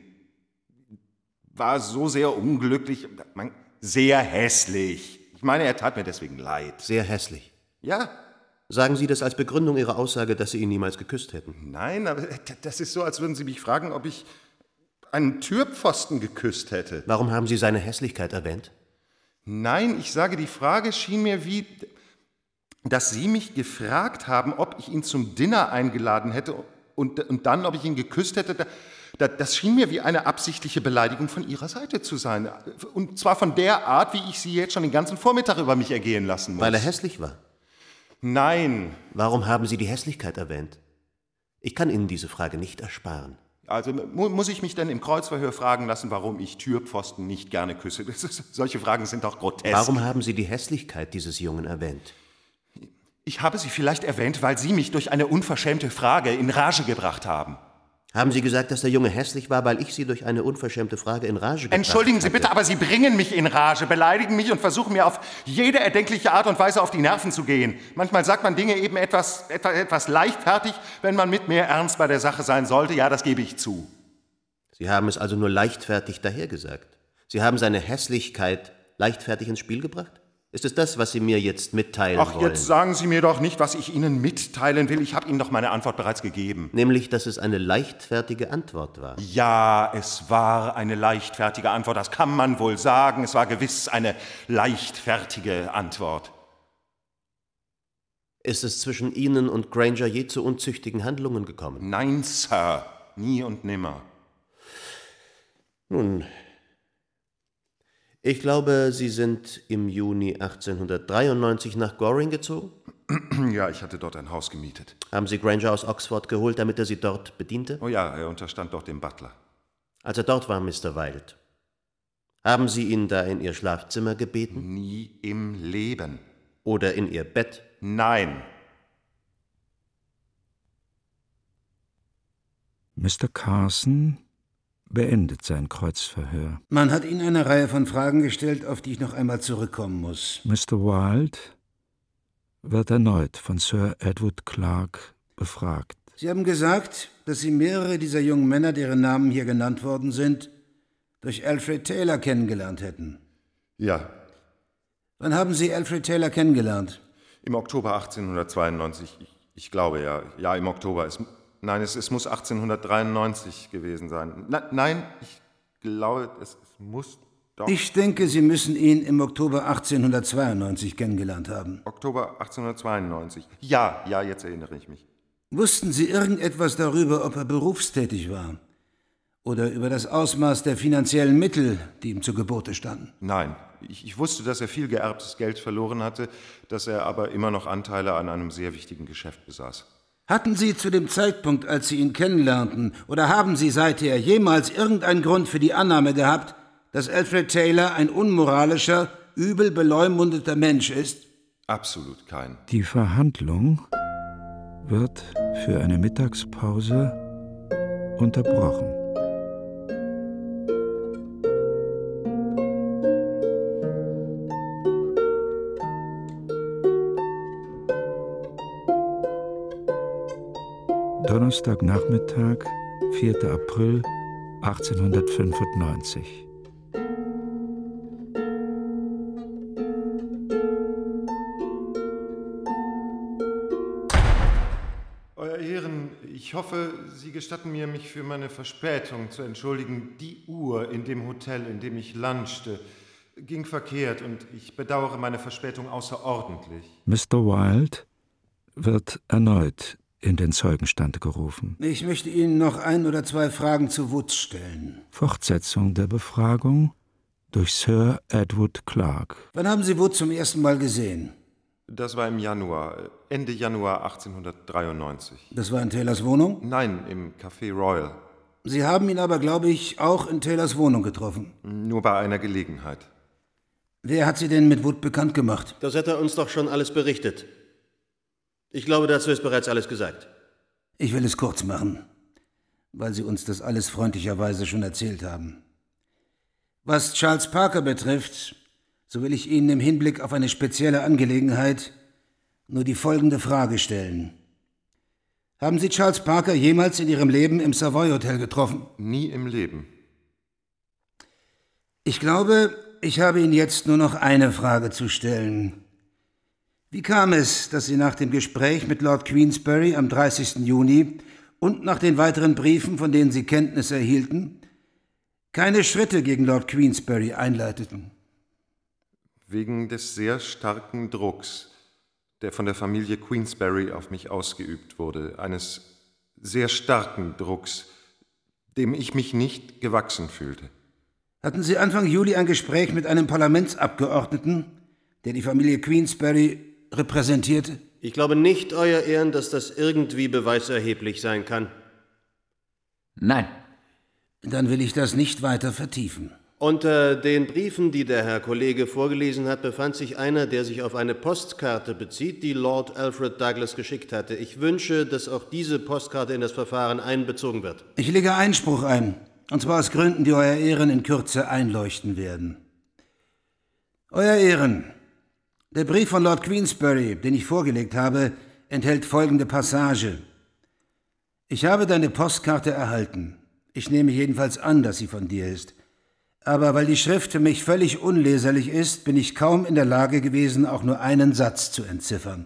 war so sehr unglücklich, man, sehr hässlich. Ich meine, er tat mir deswegen leid. Sehr hässlich? Ja. Sagen Sie das als Begründung Ihrer Aussage, dass Sie ihn niemals geküsst hätten? Nein, aber das ist so, als würden Sie mich fragen, ob ich einen Türpfosten geküsst hätte. Warum haben Sie seine Hässlichkeit erwähnt? Nein, ich sage, die Frage schien mir wie, dass Sie mich gefragt haben, ob ich ihn zum Dinner eingeladen hätte und, und dann, ob ich ihn geküsst hätte. Da, das schien mir wie eine absichtliche Beleidigung von Ihrer Seite zu sein. Und zwar von der Art, wie ich Sie jetzt schon den ganzen Vormittag über mich ergehen lassen muss. Weil er hässlich war? Nein. Warum haben Sie die Hässlichkeit erwähnt? Ich kann Ihnen diese Frage nicht ersparen. Also mu muss ich mich denn im Kreuzverhör fragen lassen, warum ich Türpfosten nicht gerne küsse? Solche Fragen sind doch grotesk. Warum haben Sie die Hässlichkeit dieses Jungen erwähnt? Ich habe sie vielleicht erwähnt, weil Sie mich durch eine unverschämte Frage in Rage gebracht haben. Haben Sie gesagt, dass der Junge hässlich war, weil ich Sie durch eine unverschämte Frage in Rage gebracht habe? Entschuldigen Sie bitte, aber Sie bringen mich in Rage, beleidigen mich und versuchen mir auf jede erdenkliche Art und Weise auf die Nerven zu gehen. Manchmal sagt man Dinge eben etwas, etwas, etwas leichtfertig, wenn man mit mir ernst bei der Sache sein sollte. Ja, das gebe ich zu. Sie haben es also nur leichtfertig dahergesagt. Sie haben seine Hässlichkeit leichtfertig ins Spiel gebracht? Ist es das, was Sie mir jetzt mitteilen Ach, wollen? jetzt sagen Sie mir doch nicht, was ich Ihnen mitteilen will. Ich habe Ihnen doch meine Antwort bereits gegeben. Nämlich, dass es eine leichtfertige Antwort war. Ja, es war eine leichtfertige Antwort. Das kann man wohl sagen. Es war gewiss eine leichtfertige Antwort. Ist es zwischen Ihnen und Granger je zu unzüchtigen Handlungen gekommen? Nein, Sir. Nie und nimmer. Nun, ich glaube, Sie sind im Juni achtzehnhundertdreiundneunzig nach Goring gezogen? Ja, ich hatte dort ein Haus gemietet. Haben Sie Granger aus Oxford geholt, damit er Sie dort bediente? Oh ja, er unterstand dort dem Butler. Als er dort war, Mister Wilde, haben Sie ihn da in Ihr Schlafzimmer gebeten? Nie im Leben. Oder in Ihr Bett? Nein. Mister Carson beendet sein Kreuzverhör. Man hat Ihnen eine Reihe von Fragen gestellt, auf die ich noch einmal zurückkommen muss. Mister Wilde wird erneut von Sir Edward Clarke befragt. Sie haben gesagt, dass Sie mehrere dieser jungen Männer, deren Namen hier genannt worden sind, durch Alfred Taylor kennengelernt hätten. Ja. Wann haben Sie Alfred Taylor kennengelernt? Im Oktober achtzehnhundertzweiundneunzig. Ich, ich glaube, ja. Ja, im Oktober. Es, nein, es, es muss achtzehnhundertdreiundneunzig gewesen sein. Na, nein, ich glaube, es, es muss doch... Ich denke, Sie müssen ihn im Oktober achtzehnhundertzweiundneunzig kennengelernt haben. Oktober achtzehnhundertzweiundneunzig. Ja, ja, jetzt erinnere ich mich. Wussten Sie irgendetwas darüber, ob er berufstätig war? Oder über das Ausmaß der finanziellen Mittel, die ihm zu Gebote standen? Nein, ich, ich wusste, dass er viel geerbtes Geld verloren hatte, dass er aber immer noch Anteile an einem sehr wichtigen Geschäft besaß. Hatten Sie zu dem Zeitpunkt, als Sie ihn kennenlernten, oder haben Sie seither jemals irgendeinen Grund für die Annahme gehabt, dass Alfred Taylor ein unmoralischer, übel beleumundeter Mensch ist? Absolut kein. Die Verhandlung wird für eine Mittagspause unterbrochen. Donnerstagnachmittag, vierter April achtzehnhundertfünfundneunzig. Euer Ehren, ich hoffe, Sie gestatten mir, mich für meine Verspätung zu entschuldigen. Die Uhr in dem Hotel, in dem ich lunchte, ging verkehrt und ich bedauere meine Verspätung außerordentlich. Mister Wilde wird erneut in den Zeugenstand gerufen. Ich möchte Ihnen noch ein oder zwei Fragen zu Woods stellen. Fortsetzung der Befragung durch Sir Edward Clarke. Wann haben Sie Woods zum ersten Mal gesehen? Das war im Januar, Ende Januar achtzehnhundertdreiundneunzig. Das war in Taylors Wohnung? Nein, im Café Royal. Sie haben ihn aber, glaube ich, auch in Taylors Wohnung getroffen. Nur bei einer Gelegenheit. Wer hat Sie denn mit Wood bekannt gemacht? Das hat er uns doch schon alles berichtet. Ich glaube, dazu ist bereits alles gesagt. Ich will es kurz machen, weil Sie uns das alles freundlicherweise schon erzählt haben. Was Charles Parker betrifft, so will ich Ihnen im Hinblick auf eine spezielle Angelegenheit nur die folgende Frage stellen. Haben Sie Charles Parker jemals in Ihrem Leben im Savoy Hotel getroffen? Nie im Leben. Ich glaube, ich habe Ihnen jetzt nur noch eine Frage zu stellen. Wie kam es, dass Sie nach dem Gespräch mit Lord Queensberry am dreißigsten Juni und nach den weiteren Briefen, von denen Sie Kenntnis erhielten, keine Schritte gegen Lord Queensberry einleiteten? Wegen des sehr starken Drucks, der von der Familie Queensberry auf mich ausgeübt wurde, eines sehr starken Drucks, dem ich mich nicht gewachsen fühlte. Hatten Sie Anfang Juli ein Gespräch mit einem Parlamentsabgeordneten, der die Familie Queensberry repräsentierte? Ich glaube nicht, Euer Ehren, dass das irgendwie beweiserheblich sein kann. Nein. Dann will ich das nicht weiter vertiefen. Unter den Briefen, die der Herr Kollege vorgelesen hat, befand sich einer, der sich auf eine Postkarte bezieht, die Lord Alfred Douglas geschickt hatte. Ich wünsche, dass auch diese Postkarte in das Verfahren einbezogen wird. Ich lege Einspruch ein, und zwar aus Gründen, die Euer Ehren in Kürze einleuchten werden. Euer Ehren, der Brief von Lord Queensberry, den ich vorgelegt habe, enthält folgende Passage. Ich habe deine Postkarte erhalten. Ich nehme jedenfalls an, dass sie von dir ist. Aber weil die Schrift für mich völlig unleserlich ist, bin ich kaum in der Lage gewesen, auch nur einen Satz zu entziffern.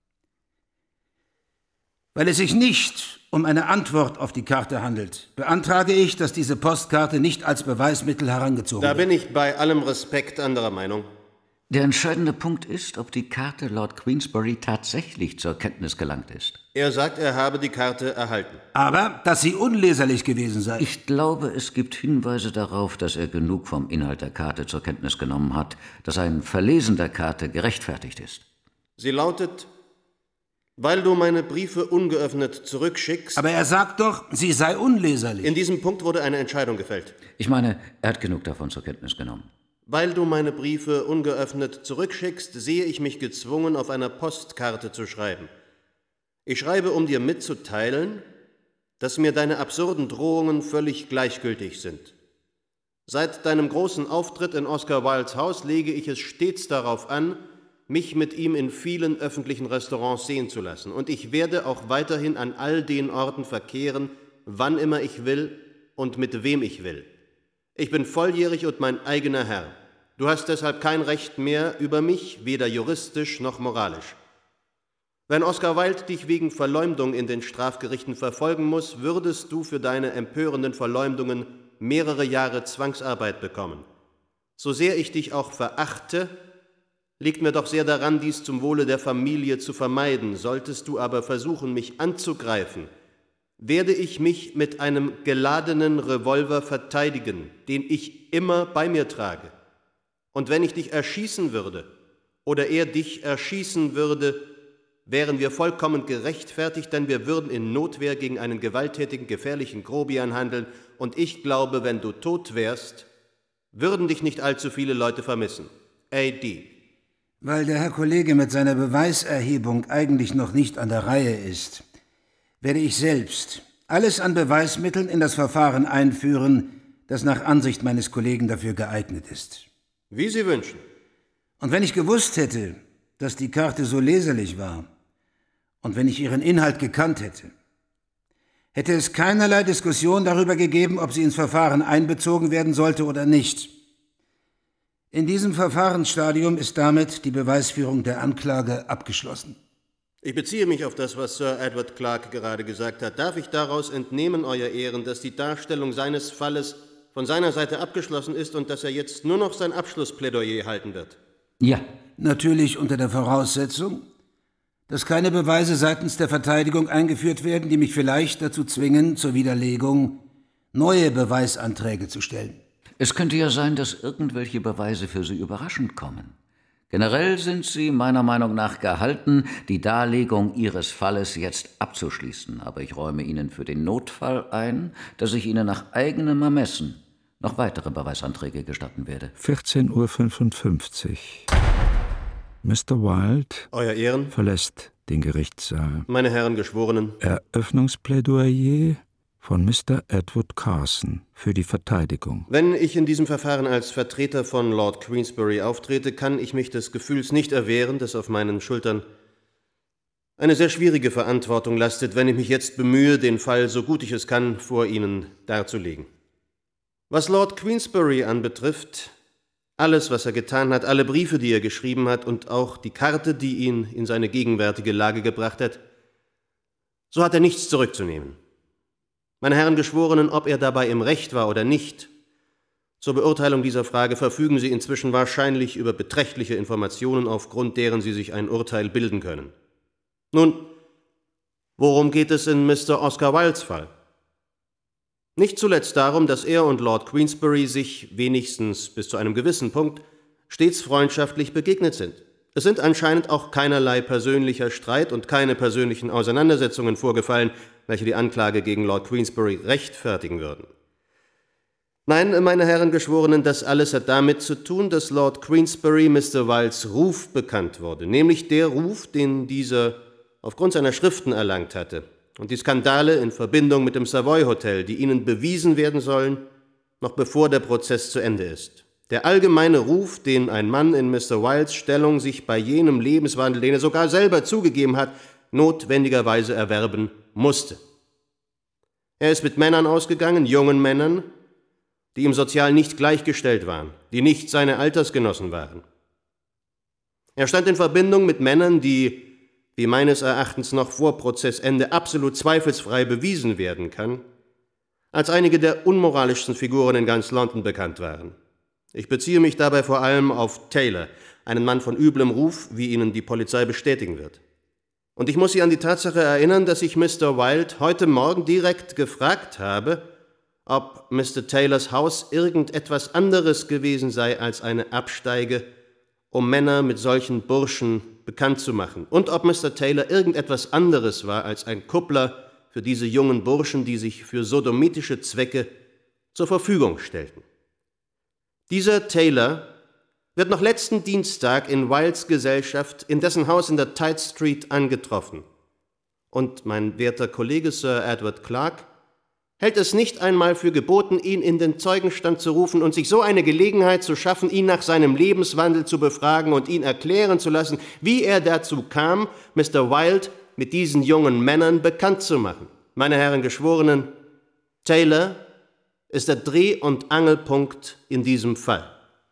Weil es sich nicht um eine Antwort auf die Karte handelt, beantrage ich, dass diese Postkarte nicht als Beweismittel herangezogen wird. Da bin ich bei allem Respekt anderer Meinung. Der entscheidende Punkt ist, ob die Karte Lord Queensberry tatsächlich zur Kenntnis gelangt ist. Er sagt, er habe die Karte erhalten. Aber, dass sie unleserlich gewesen sei. Ich glaube, es gibt Hinweise darauf, dass er genug vom Inhalt der Karte zur Kenntnis genommen hat, dass ein Verlesen der Karte gerechtfertigt ist. Sie lautet, weil du meine Briefe ungeöffnet zurückschickst... Aber er sagt doch, sie sei unleserlich. In diesem Punkt wurde eine Entscheidung gefällt. Ich meine, er hat genug davon zur Kenntnis genommen. Weil du meine Briefe ungeöffnet zurückschickst, sehe ich mich gezwungen, auf einer Postkarte zu schreiben. Ich schreibe, um dir mitzuteilen, dass mir deine absurden Drohungen völlig gleichgültig sind. Seit deinem großen Auftritt in Oscar Wildes Haus lege ich es stets darauf an, mich mit ihm in vielen öffentlichen Restaurants sehen zu lassen. Und ich werde auch weiterhin an all den Orten verkehren, wann immer ich will und mit wem ich will. Ich bin volljährig und mein eigener Herr. Du hast deshalb kein Recht mehr über mich, weder juristisch noch moralisch. Wenn Oscar Wilde dich wegen Verleumdung in den Strafgerichten verfolgen muss, würdest du für deine empörenden Verleumdungen mehrere Jahre Zwangsarbeit bekommen. So sehr ich dich auch verachte, liegt mir doch sehr daran, dies zum Wohle der Familie zu vermeiden. Solltest du aber versuchen, mich anzugreifen, werde ich mich mit einem geladenen Revolver verteidigen, den ich immer bei mir trage. Und wenn ich dich erschießen würde oder er dich erschießen würde, wären wir vollkommen gerechtfertigt, denn wir würden in Notwehr gegen einen gewalttätigen, gefährlichen Grobian handeln. Und ich glaube, wenn du tot wärst, würden dich nicht allzu viele Leute vermissen. A D. Weil der Herr Kollege mit seiner Beweiserhebung eigentlich noch nicht an der Reihe ist, werde ich selbst alles an Beweismitteln in das Verfahren einführen, das nach Ansicht meines Kollegen dafür geeignet ist. Wie Sie wünschen. Und wenn ich gewusst hätte, dass die Karte so leserlich war, und wenn ich ihren Inhalt gekannt hätte, hätte es keinerlei Diskussion darüber gegeben, ob sie ins Verfahren einbezogen werden sollte oder nicht. In diesem Verfahrensstadium ist damit die Beweisführung der Anklage abgeschlossen. Ich beziehe mich auf das, was Sir Edward Clarke gerade gesagt hat. Darf ich daraus entnehmen, Euer Ehren, dass die Darstellung seines Falles von seiner Seite abgeschlossen ist und dass er jetzt nur noch sein Abschlussplädoyer halten wird? Ja. Natürlich unter der Voraussetzung, dass keine Beweise seitens der Verteidigung eingeführt werden, die mich vielleicht dazu zwingen, zur Widerlegung neue Beweisanträge zu stellen. Es könnte ja sein, dass irgendwelche Beweise für Sie überraschend kommen. Generell sind Sie meiner Meinung nach gehalten, die Darlegung Ihres Falles jetzt abzuschließen, aber ich räume Ihnen für den Notfall ein, dass ich Ihnen nach eigenem Ermessen noch weitere Beweisanträge gestatten werde. vierzehn Uhr fünfundfünfzig. Mister Wilde Euer Ehren verlässt den Gerichtssaal. Meine Herren Geschworenen. Eröffnungsplädoyer von Mister Edward Carson für die Verteidigung. Wenn ich in diesem Verfahren als Vertreter von Lord Queensberry auftrete, kann ich mich des Gefühls nicht erwehren, dass auf meinen Schultern eine sehr schwierige Verantwortung lastet, wenn ich mich jetzt bemühe, den Fall, so gut ich es kann, vor Ihnen darzulegen. Was Lord Queensberry anbetrifft, alles, was er getan hat, alle Briefe, die er geschrieben hat und auch die Karte, die ihn in seine gegenwärtige Lage gebracht hat, so hat er nichts zurückzunehmen. Meine Herren Geschworenen, ob er dabei im Recht war oder nicht, zur Beurteilung dieser Frage verfügen Sie inzwischen wahrscheinlich über beträchtliche Informationen, aufgrund deren Sie sich ein Urteil bilden können. Nun, worum geht es in Mister Oscar Wildes Fall? Nicht zuletzt darum, dass er und Lord Queensberry sich, wenigstens bis zu einem gewissen Punkt, stets freundschaftlich begegnet sind. Es sind anscheinend auch keinerlei persönlicher Streit und keine persönlichen Auseinandersetzungen vorgefallen, welche die Anklage gegen Lord Queensberry rechtfertigen würden. Nein, meine Herren Geschworenen, das alles hat damit zu tun, dass Lord Queensberry Mister Wildes Ruf bekannt wurde, nämlich der Ruf, den dieser aufgrund seiner Schriften erlangt hatte, und die Skandale in Verbindung mit dem Savoy Hotel, die Ihnen bewiesen werden sollen, noch bevor der Prozess zu Ende ist. Der allgemeine Ruf, den ein Mann in Mister Wildes Stellung sich bei jenem Lebenswandel, den er sogar selber zugegeben hat, notwendigerweise erwerben musste. Er ist mit Männern ausgegangen, jungen Männern, die ihm sozial nicht gleichgestellt waren, die nicht seine Altersgenossen waren. Er stand in Verbindung mit Männern, die, wie meines Erachtens noch vor Prozessende absolut zweifelsfrei bewiesen werden kann, als einige der unmoralischsten Figuren in ganz London bekannt waren. Ich beziehe mich dabei vor allem auf Taylor, einen Mann von üblem Ruf, wie Ihnen die Polizei bestätigen wird. Und ich muss Sie an die Tatsache erinnern, dass ich Mister Wilde heute Morgen direkt gefragt habe, ob Mister Taylors Haus irgendetwas anderes gewesen sei als eine Absteige, um Männer mit solchen Burschen bekannt zu machen, und ob Mister Taylor irgendetwas anderes war als ein Kuppler für diese jungen Burschen, die sich für sodomitische Zwecke zur Verfügung stellten. Dieser Taylor wird noch letzten Dienstag in Wildes Gesellschaft in dessen Haus in der Tite Street angetroffen. Und mein werter Kollege Sir Edward Clarke hält es nicht einmal für geboten, ihn in den Zeugenstand zu rufen und sich so eine Gelegenheit zu schaffen, ihn nach seinem Lebenswandel zu befragen und ihn erklären zu lassen, wie er dazu kam, Mister Wilde mit diesen jungen Männern bekannt zu machen. Meine Herren Geschworenen, Taylor ist der Dreh- und Angelpunkt in diesem Fall.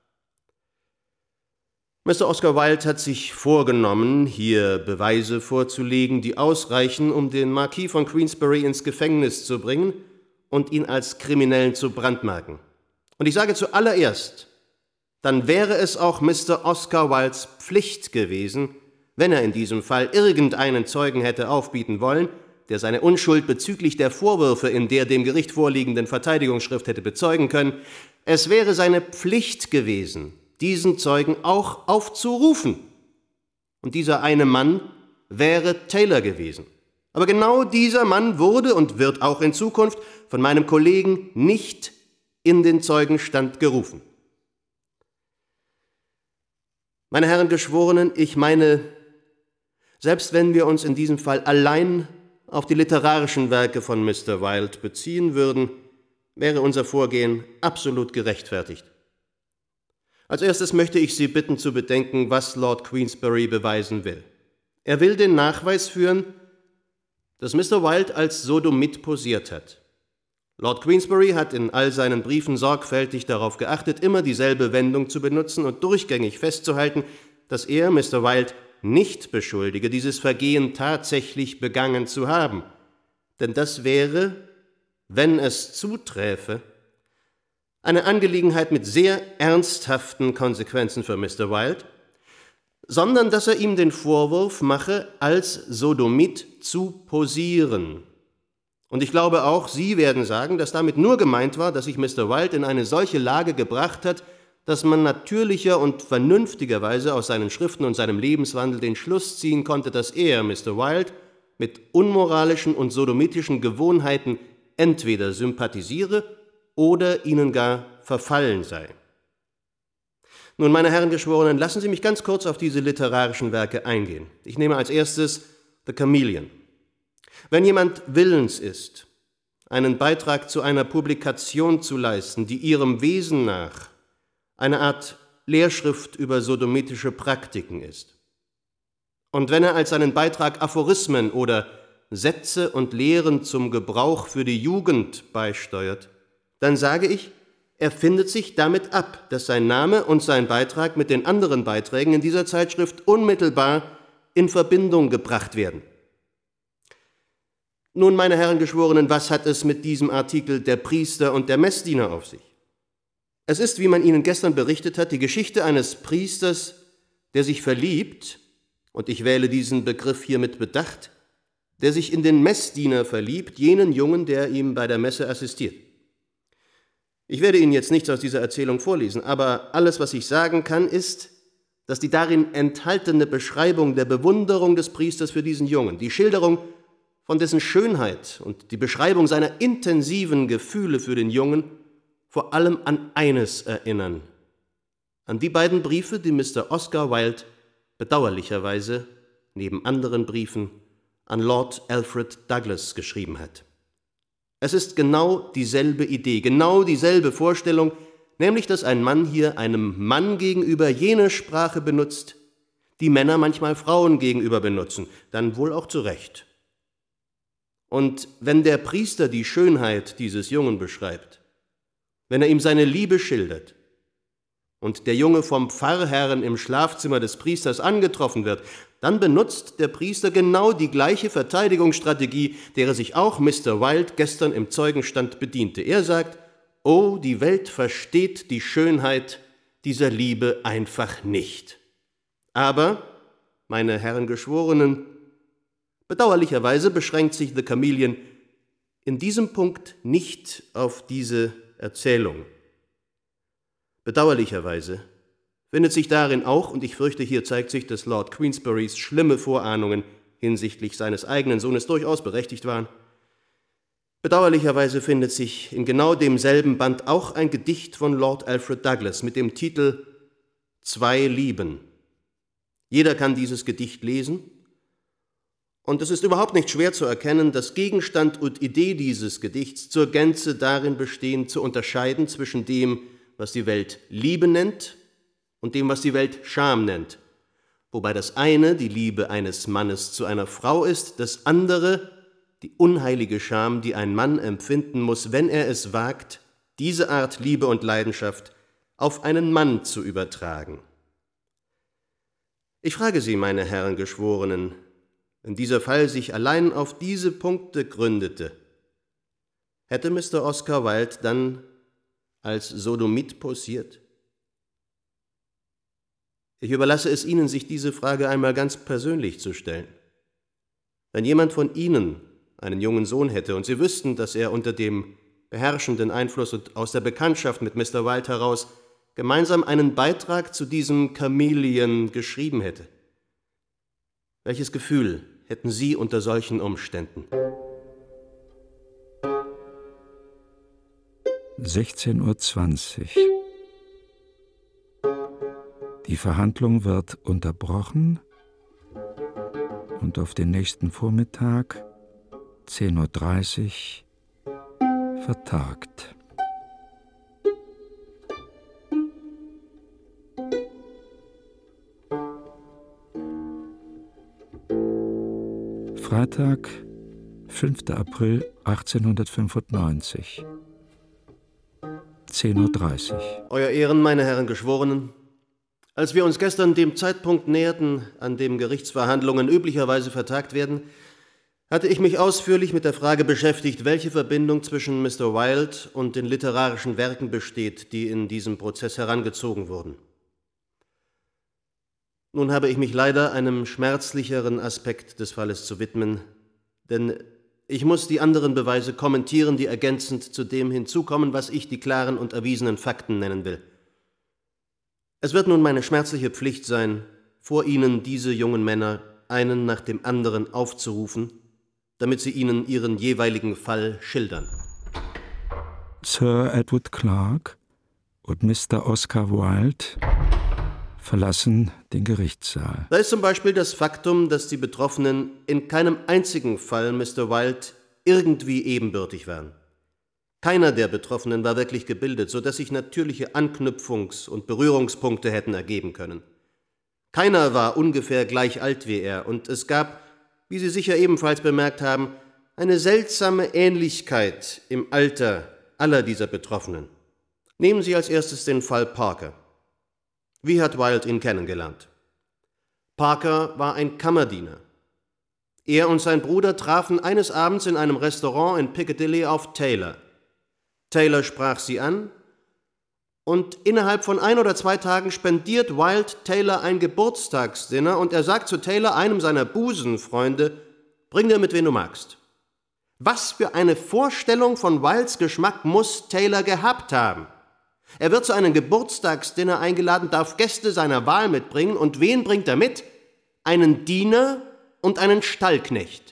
Mister Oscar Wilde hat sich vorgenommen, hier Beweise vorzulegen, die ausreichen, um den Marquis von Queensberry ins Gefängnis zu bringen und ihn als Kriminellen zu brandmarken. Und ich sage zuallererst, dann wäre es auch Mister Oscar Wildes Pflicht gewesen, wenn er in diesem Fall irgendeinen Zeugen hätte aufbieten wollen, der seine Unschuld bezüglich der Vorwürfe in der dem Gericht vorliegenden Verteidigungsschrift hätte bezeugen können, es wäre seine Pflicht gewesen, diesen Zeugen auch aufzurufen. Und dieser eine Mann wäre Taylor gewesen. Aber genau dieser Mann wurde und wird auch in Zukunft von meinem Kollegen nicht in den Zeugenstand gerufen. Meine Herren Geschworenen, ich meine, selbst wenn wir uns in diesem Fall allein auf die literarischen Werke von Mister Wilde beziehen würden, wäre unser Vorgehen absolut gerechtfertigt. Als erstes möchte ich Sie bitten zu bedenken, was Lord Queensberry beweisen will. Er will den Nachweis führen, dass Mister Wilde als Sodomit posiert hat. Lord Queensberry hat in all seinen Briefen sorgfältig darauf geachtet, immer dieselbe Wendung zu benutzen und durchgängig festzuhalten, dass er, Mister Wilde, nicht beschuldige, dieses Vergehen tatsächlich begangen zu haben. Denn das wäre, wenn es zuträfe, eine Angelegenheit mit sehr ernsthaften Konsequenzen für Mister Wilde, sondern dass er ihm den Vorwurf mache, als Sodomit zu posieren. Und ich glaube auch, Sie werden sagen, dass damit nur gemeint war, dass sich Mister Wilde in eine solche Lage gebracht hat, dass man natürlicher und vernünftigerweise aus seinen Schriften und seinem Lebenswandel den Schluss ziehen konnte, dass er, Mister Wilde, mit unmoralischen und sodomitischen Gewohnheiten entweder sympathisiere oder ihnen gar verfallen sei. Nun, meine Herren Geschworenen, lassen Sie mich ganz kurz auf diese literarischen Werke eingehen. Ich nehme als erstes The Chameleon. Wenn jemand willens ist, einen Beitrag zu einer Publikation zu leisten, die ihrem Wesen nach eine Art Lehrschrift über sodomitische Praktiken ist, und wenn er als seinen Beitrag Aphorismen oder Sätze und Lehren zum Gebrauch für die Jugend beisteuert, dann sage ich, er findet sich damit ab, dass sein Name und sein Beitrag mit den anderen Beiträgen in dieser Zeitschrift unmittelbar in Verbindung gebracht werden. Nun, meine Herren Geschworenen, was hat es mit diesem Artikel der Priester und der Messdiener auf sich? Es ist, wie man Ihnen gestern berichtet hat, die Geschichte eines Priesters, der sich verliebt, und ich wähle diesen Begriff hier mit Bedacht, der sich in den Messdiener verliebt, jenen Jungen, der ihm bei der Messe assistiert. Ich werde Ihnen jetzt nichts aus dieser Erzählung vorlesen, aber alles, was ich sagen kann, ist, dass die darin enthaltene Beschreibung der Bewunderung des Priesters für diesen Jungen, die Schilderung von dessen Schönheit und die Beschreibung seiner intensiven Gefühle für den Jungen vor allem an eines erinnern, an die beiden Briefe, die Mister Oscar Wilde bedauerlicherweise neben anderen Briefen an Lord Alfred Douglas geschrieben hat. Es ist genau dieselbe Idee, genau dieselbe Vorstellung, nämlich dass ein Mann hier einem Mann gegenüber jene Sprache benutzt, die Männer manchmal Frauen gegenüber benutzen, dann wohl auch zu Recht. Und wenn der Priester die Schönheit dieses Jungen beschreibt, wenn er ihm seine Liebe schildert und der Junge vom Pfarrherrn im Schlafzimmer des Priesters angetroffen wird, dann benutzt der Priester genau die gleiche Verteidigungsstrategie, derer sich auch Mister Wilde gestern im Zeugenstand bediente. Er sagt, oh, die Welt versteht die Schönheit dieser Liebe einfach nicht. Aber, meine Herren Geschworenen, bedauerlicherweise beschränkt sich The Chameleon in diesem Punkt nicht auf diese Erzählung. Bedauerlicherweise findet sich darin auch, und ich fürchte, hier zeigt sich, dass Lord Queensberrys schlimme Vorahnungen hinsichtlich seines eigenen Sohnes durchaus berechtigt waren, bedauerlicherweise findet sich in genau demselben Band auch ein Gedicht von Lord Alfred Douglas mit dem Titel »Zwei Lieben«. Jeder kann dieses Gedicht lesen, und es ist überhaupt nicht schwer zu erkennen, dass Gegenstand und Idee dieses Gedichts zur Gänze darin bestehen, zu unterscheiden zwischen dem, was die Welt Liebe nennt, und dem, was die Welt Scham nennt, wobei das eine die Liebe eines Mannes zu einer Frau ist, das andere die unheilige Scham, die ein Mann empfinden muss, wenn er es wagt, diese Art Liebe und Leidenschaft auf einen Mann zu übertragen. Ich frage Sie, meine Herren Geschworenen, wenn dieser Fall sich allein auf diese Punkte gründete, hätte Mister Oscar Wilde dann als Sodomit posiert? Ich überlasse es Ihnen, sich diese Frage einmal ganz persönlich zu stellen. Wenn jemand von Ihnen einen jungen Sohn hätte und Sie wüssten, dass er unter dem beherrschenden Einfluss und aus der Bekanntschaft mit Mister Wilde heraus gemeinsam einen Beitrag zu diesem Chameleon geschrieben hätte, welches Gefühl hätten Sie unter solchen Umständen? sechzehn Uhr zwanzig. Die Verhandlung wird unterbrochen und auf den nächsten Vormittag, zehn Uhr dreißig, vertagt. Freitag, fünfter April achtzehnhundertfünfundneunzig, zehn Uhr dreißig. Euer Ehren, meine Herren Geschworenen, als wir uns gestern dem Zeitpunkt näherten, an dem Gerichtsverhandlungen üblicherweise vertagt werden, hatte ich mich ausführlich mit der Frage beschäftigt, welche Verbindung zwischen Mister Wilde und den literarischen Werken besteht, die in diesem Prozess herangezogen wurden. Nun habe ich mich leider einem schmerzlicheren Aspekt des Falles zu widmen, denn ich muss die anderen Beweise kommentieren, die ergänzend zu dem hinzukommen, was ich die klaren und erwiesenen Fakten nennen will. Es wird nun meine schmerzliche Pflicht sein, vor Ihnen diese jungen Männer einen nach dem anderen aufzurufen, damit sie Ihnen ihren jeweiligen Fall schildern. Sir Edward Clarke und Mister Oscar Wilde verlassen den Gerichtssaal. Da ist zum Beispiel das Faktum, dass die Betroffenen in keinem einzigen Fall Mister Wilde irgendwie ebenbürtig waren. Keiner der Betroffenen war wirklich gebildet, sodass sich natürliche Anknüpfungs- und Berührungspunkte hätten ergeben können. Keiner war ungefähr gleich alt wie er, und es gab, wie Sie sicher ebenfalls bemerkt haben, eine seltsame Ähnlichkeit im Alter aller dieser Betroffenen. Nehmen Sie als erstes den Fall Parker. Wie hat Wilde ihn kennengelernt? Parker war ein Kammerdiener. Er und sein Bruder trafen eines Abends in einem Restaurant in Piccadilly auf Taylor. Taylor sprach sie an, und innerhalb von ein oder zwei Tagen spendiert Wilde Taylor ein Geburtstagsdinner, und er sagt zu Taylor, einem seiner Busenfreunde, bring dir mit, wen du magst. Was für eine Vorstellung von Wildes Geschmack muss Taylor gehabt haben? Er wird zu einem Geburtstagsdinner eingeladen, darf Gäste seiner Wahl mitbringen, und wen bringt er mit? Einen Diener und einen Stallknecht.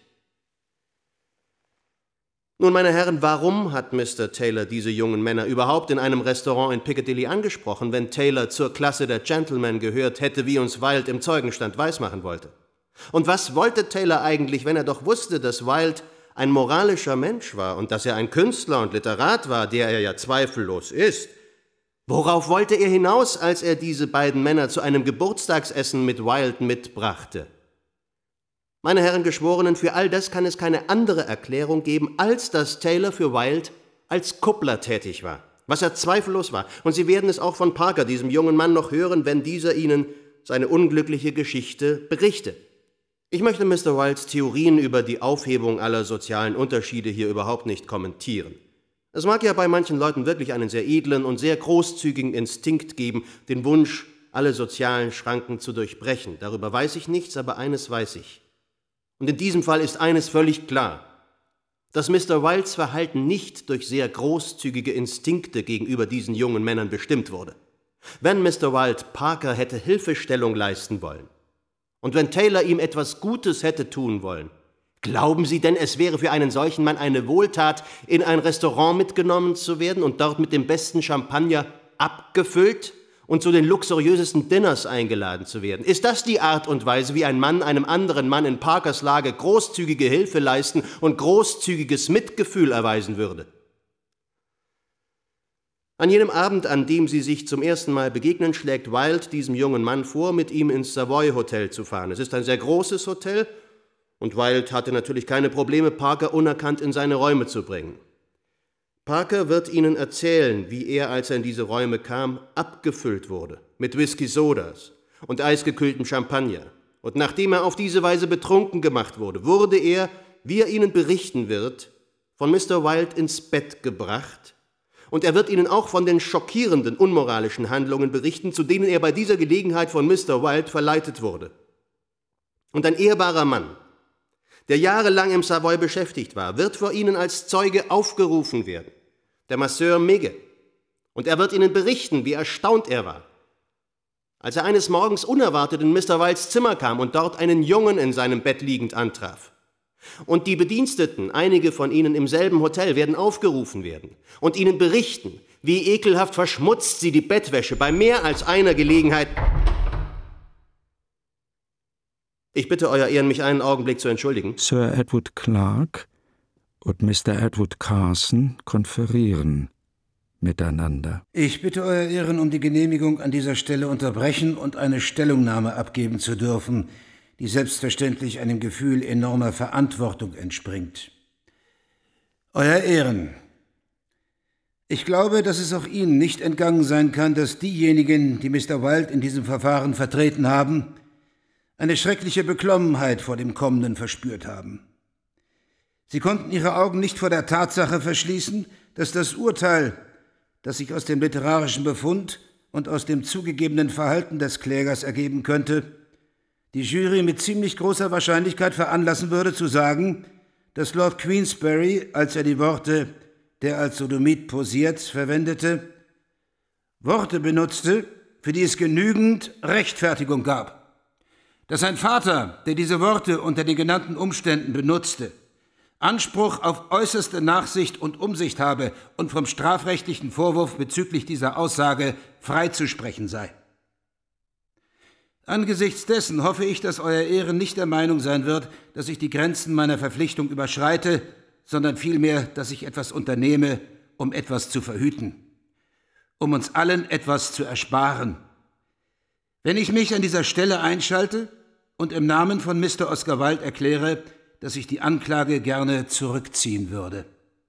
Nun, meine Herren, warum hat Mister Taylor diese jungen Männer überhaupt in einem Restaurant in Piccadilly angesprochen, wenn Taylor zur Klasse der Gentlemen gehört hätte, wie uns Wilde im Zeugenstand weismachen wollte? Und was wollte Taylor eigentlich, wenn er doch wusste, dass Wilde ein moralischer Mensch war und dass er ein Künstler und Literat war, der er ja zweifellos ist? Worauf wollte er hinaus, als er diese beiden Männer zu einem Geburtstagsessen mit Wilde mitbrachte? Meine Herren Geschworenen, für all das kann es keine andere Erklärung geben, als dass Taylor für Wilde als Kuppler tätig war, was er zweifellos war. Und Sie werden es auch von Parker, diesem jungen Mann, noch hören, wenn dieser Ihnen seine unglückliche Geschichte berichtet. Ich möchte Mister Wildes Theorien über die Aufhebung aller sozialen Unterschiede hier überhaupt nicht kommentieren. Es mag ja bei manchen Leuten wirklich einen sehr edlen und sehr großzügigen Instinkt geben, den Wunsch, alle sozialen Schranken zu durchbrechen. Darüber weiß ich nichts, aber eines weiß ich. Und in diesem Fall ist eines völlig klar, dass Mister Wildes Verhalten nicht durch sehr großzügige Instinkte gegenüber diesen jungen Männern bestimmt wurde. Wenn Mister Wilde Parker hätte Hilfestellung leisten wollen und wenn Taylor ihm etwas Gutes hätte tun wollen, glauben Sie denn, es wäre für einen solchen Mann eine Wohltat, in ein Restaurant mitgenommen zu werden und dort mit dem besten Champagner abgefüllt und zu den luxuriösesten Dinners eingeladen zu werden? Ist das die Art und Weise, wie ein Mann einem anderen Mann in Parkers Lage großzügige Hilfe leisten und großzügiges Mitgefühl erweisen würde? An jenem Abend, an dem sie sich zum ersten Mal begegnen, schlägt Wilde diesem jungen Mann vor, mit ihm ins Savoy Hotel zu fahren. Es ist ein sehr großes Hotel, und Wilde hatte natürlich keine Probleme, Parker unerkannt in seine Räume zu bringen. Parker wird Ihnen erzählen, wie er, als er in diese Räume kam, abgefüllt wurde mit Whisky-Sodas und eisgekühltem Champagner. Und nachdem er auf diese Weise betrunken gemacht wurde, wurde er, wie er Ihnen berichten wird, von Mister Wilde ins Bett gebracht. Und er wird Ihnen auch von den schockierenden, unmoralischen Handlungen berichten, zu denen er bei dieser Gelegenheit von Mister Wilde verleitet wurde. Und ein ehrbarer Mann, der jahrelang im Savoy beschäftigt war, wird vor Ihnen als Zeuge aufgerufen werden, der Masseur Migge. Und er wird Ihnen berichten, wie erstaunt er war, als er eines Morgens unerwartet in Mister Wildes Zimmer kam und dort einen Jungen in seinem Bett liegend antraf. Und die Bediensteten, einige von ihnen im selben Hotel, werden aufgerufen werden und Ihnen berichten, wie ekelhaft verschmutzt sie die Bettwäsche bei mehr als einer Gelegenheit. Ich bitte Euer Ehren, mich einen Augenblick zu entschuldigen. Sir Edward Clarke und Mister Edward Carson konferieren miteinander. Ich bitte Euer Ehren um die Genehmigung, an dieser Stelle unterbrechen und eine Stellungnahme abgeben zu dürfen, die selbstverständlich einem Gefühl enormer Verantwortung entspringt. Euer Ehren, ich glaube, dass es auch Ihnen nicht entgangen sein kann, dass diejenigen, die Mister Wilde in diesem Verfahren vertreten haben, eine schreckliche Beklommenheit vor dem Kommenden verspürt haben. Sie konnten ihre Augen nicht vor der Tatsache verschließen, dass das Urteil, das sich aus dem literarischen Befund und aus dem zugegebenen Verhalten des Klägers ergeben könnte, die Jury mit ziemlich großer Wahrscheinlichkeit veranlassen würde, zu sagen, dass Lord Queensberry, als er die Worte „der als Sodomit posiert“ verwendete, Worte benutzte, für die es genügend Rechtfertigung gab. Dass ein Vater, der diese Worte unter den genannten Umständen benutzte, Anspruch auf äußerste Nachsicht und Umsicht habe und vom strafrechtlichen Vorwurf bezüglich dieser Aussage freizusprechen sei. Angesichts dessen hoffe ich, dass Euer Ehren nicht der Meinung sein wird, dass ich die Grenzen meiner Verpflichtung überschreite, sondern vielmehr, dass ich etwas unternehme, um etwas zu verhüten, um uns allen etwas zu ersparen. Wenn ich mich an dieser Stelle einschalte und im Namen von Mister Oscar Wilde erkläre, dass ich die Anklage gerne zurückziehen würde.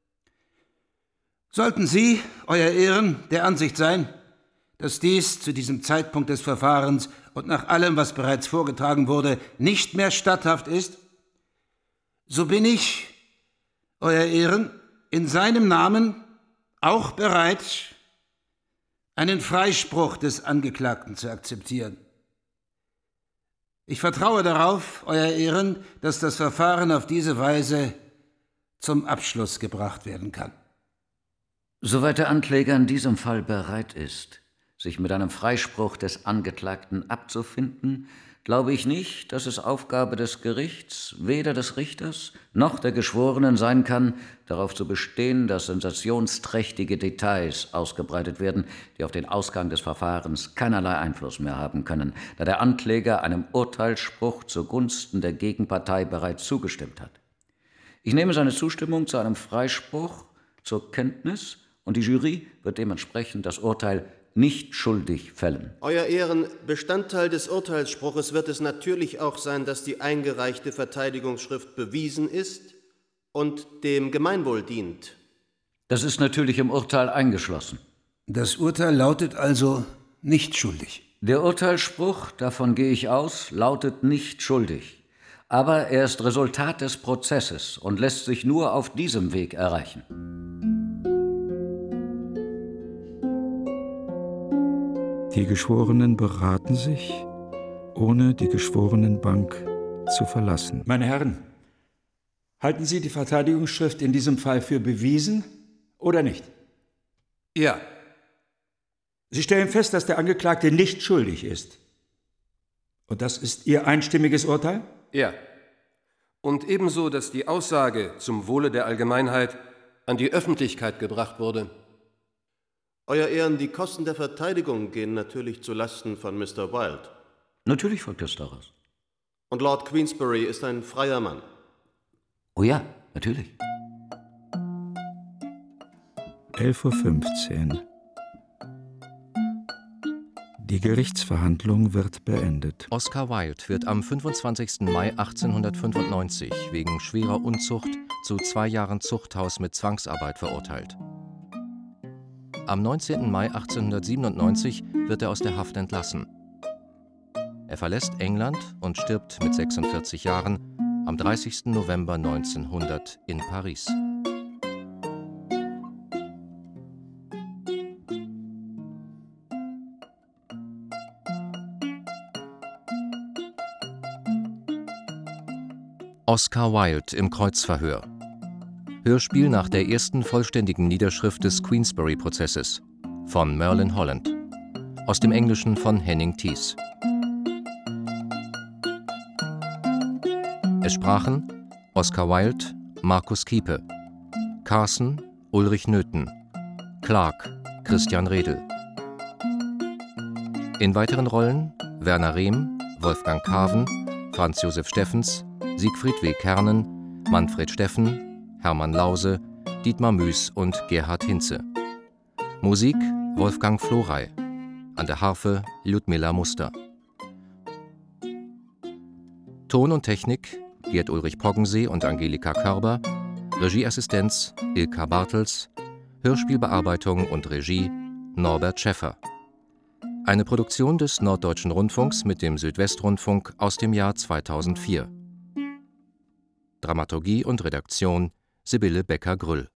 Sollten Sie, Euer Ehren, der Ansicht sein, dass dies zu diesem Zeitpunkt des Verfahrens und nach allem, was bereits vorgetragen wurde, nicht mehr statthaft ist, so bin ich, Euer Ehren, in seinem Namen auch bereit, einen Freispruch des Angeklagten zu akzeptieren. Ich vertraue darauf, Euer Ehren, dass das Verfahren auf diese Weise zum Abschluss gebracht werden kann. Soweit der Ankläger in diesem Fall bereit ist, sich mit einem Freispruch des Angeklagten abzufinden, glaube ich nicht, dass es Aufgabe des Gerichts, weder des Richters noch der Geschworenen sein kann, darauf zu bestehen, dass sensationsträchtige Details ausgebreitet werden, die auf den Ausgang des Verfahrens keinerlei Einfluss mehr haben können, da der Ankläger einem Urteilsspruch zugunsten der Gegenpartei bereits zugestimmt hat. Ich nehme seine Zustimmung zu einem Freispruch zur Kenntnis und die Jury wird dementsprechend das Urteil nicht schuldig fällen. Euer Ehren, Bestandteil des Urteilsspruches wird es natürlich auch sein, dass die eingereichte Verteidigungsschrift bewiesen ist und dem Gemeinwohl dient. Das ist natürlich im Urteil eingeschlossen. Das Urteil lautet also nicht schuldig. Der Urteilsspruch, davon gehe ich aus, lautet nicht schuldig. Aber er ist Resultat des Prozesses und lässt sich nur auf diesem Weg erreichen. Die Geschworenen beraten sich, ohne die Geschworenenbank zu verlassen. Meine Herren, halten Sie die Verteidigungsschrift in diesem Fall für bewiesen oder nicht? Ja. Sie stellen fest, dass der Angeklagte nicht schuldig ist. Und das ist Ihr einstimmiges Urteil? Ja. Und ebenso, dass die Aussage zum Wohle der Allgemeinheit an die Öffentlichkeit gebracht wurde. Euer Ehren, die Kosten der Verteidigung gehen natürlich zu Lasten von Mister Wilde. Natürlich folgt das daraus. Und Lord Queensberry ist ein freier Mann. Oh ja, natürlich. elf Uhr fünfzehn. Die Gerichtsverhandlung wird beendet. Oscar Wilde wird am fünfundzwanzigsten Mai achtzehnhundertfünfundneunzig wegen schwerer Unzucht zu zwei Jahren Zuchthaus mit Zwangsarbeit verurteilt. Am neunzehnten Mai achtzehnhundertsiebenundneunzig wird er aus der Haft entlassen. Er verlässt England und stirbt mit sechsundvierzig Jahren am dreißigsten November neunzehnhundert in Paris. Oscar Wilde im Kreuzverhör. Hörspiel nach der ersten vollständigen Niederschrift des Queensberry-Prozesses von Merlin Holland. Aus dem Englischen von Henning Thies. Es sprachen Oscar Wilde, Markus Kiepe, Carson, Ulrich Nöthen, Clark, Christian Redl. In weiteren Rollen Werner Rehm, Wolfgang Kaven, Franz Josef Steffens, Siegfried W. Kernen, Manfred Steffen, Hermann Lause, Dietmar Müß und Gerhard Hinze. Musik Wolfgang Florey. An der Harfe Ljudmila Muster. Ton und Technik Gerd Ulrich Poggensee und Angelika Körber. Regieassistenz Ilka Bartels. Hörspielbearbeitung und Regie Norbert Schäffer. Eine Produktion des Norddeutschen Rundfunks mit dem Südwestrundfunk aus dem Jahr zweitausendvier. Dramaturgie und Redaktion Sibylle Becker-Grüll.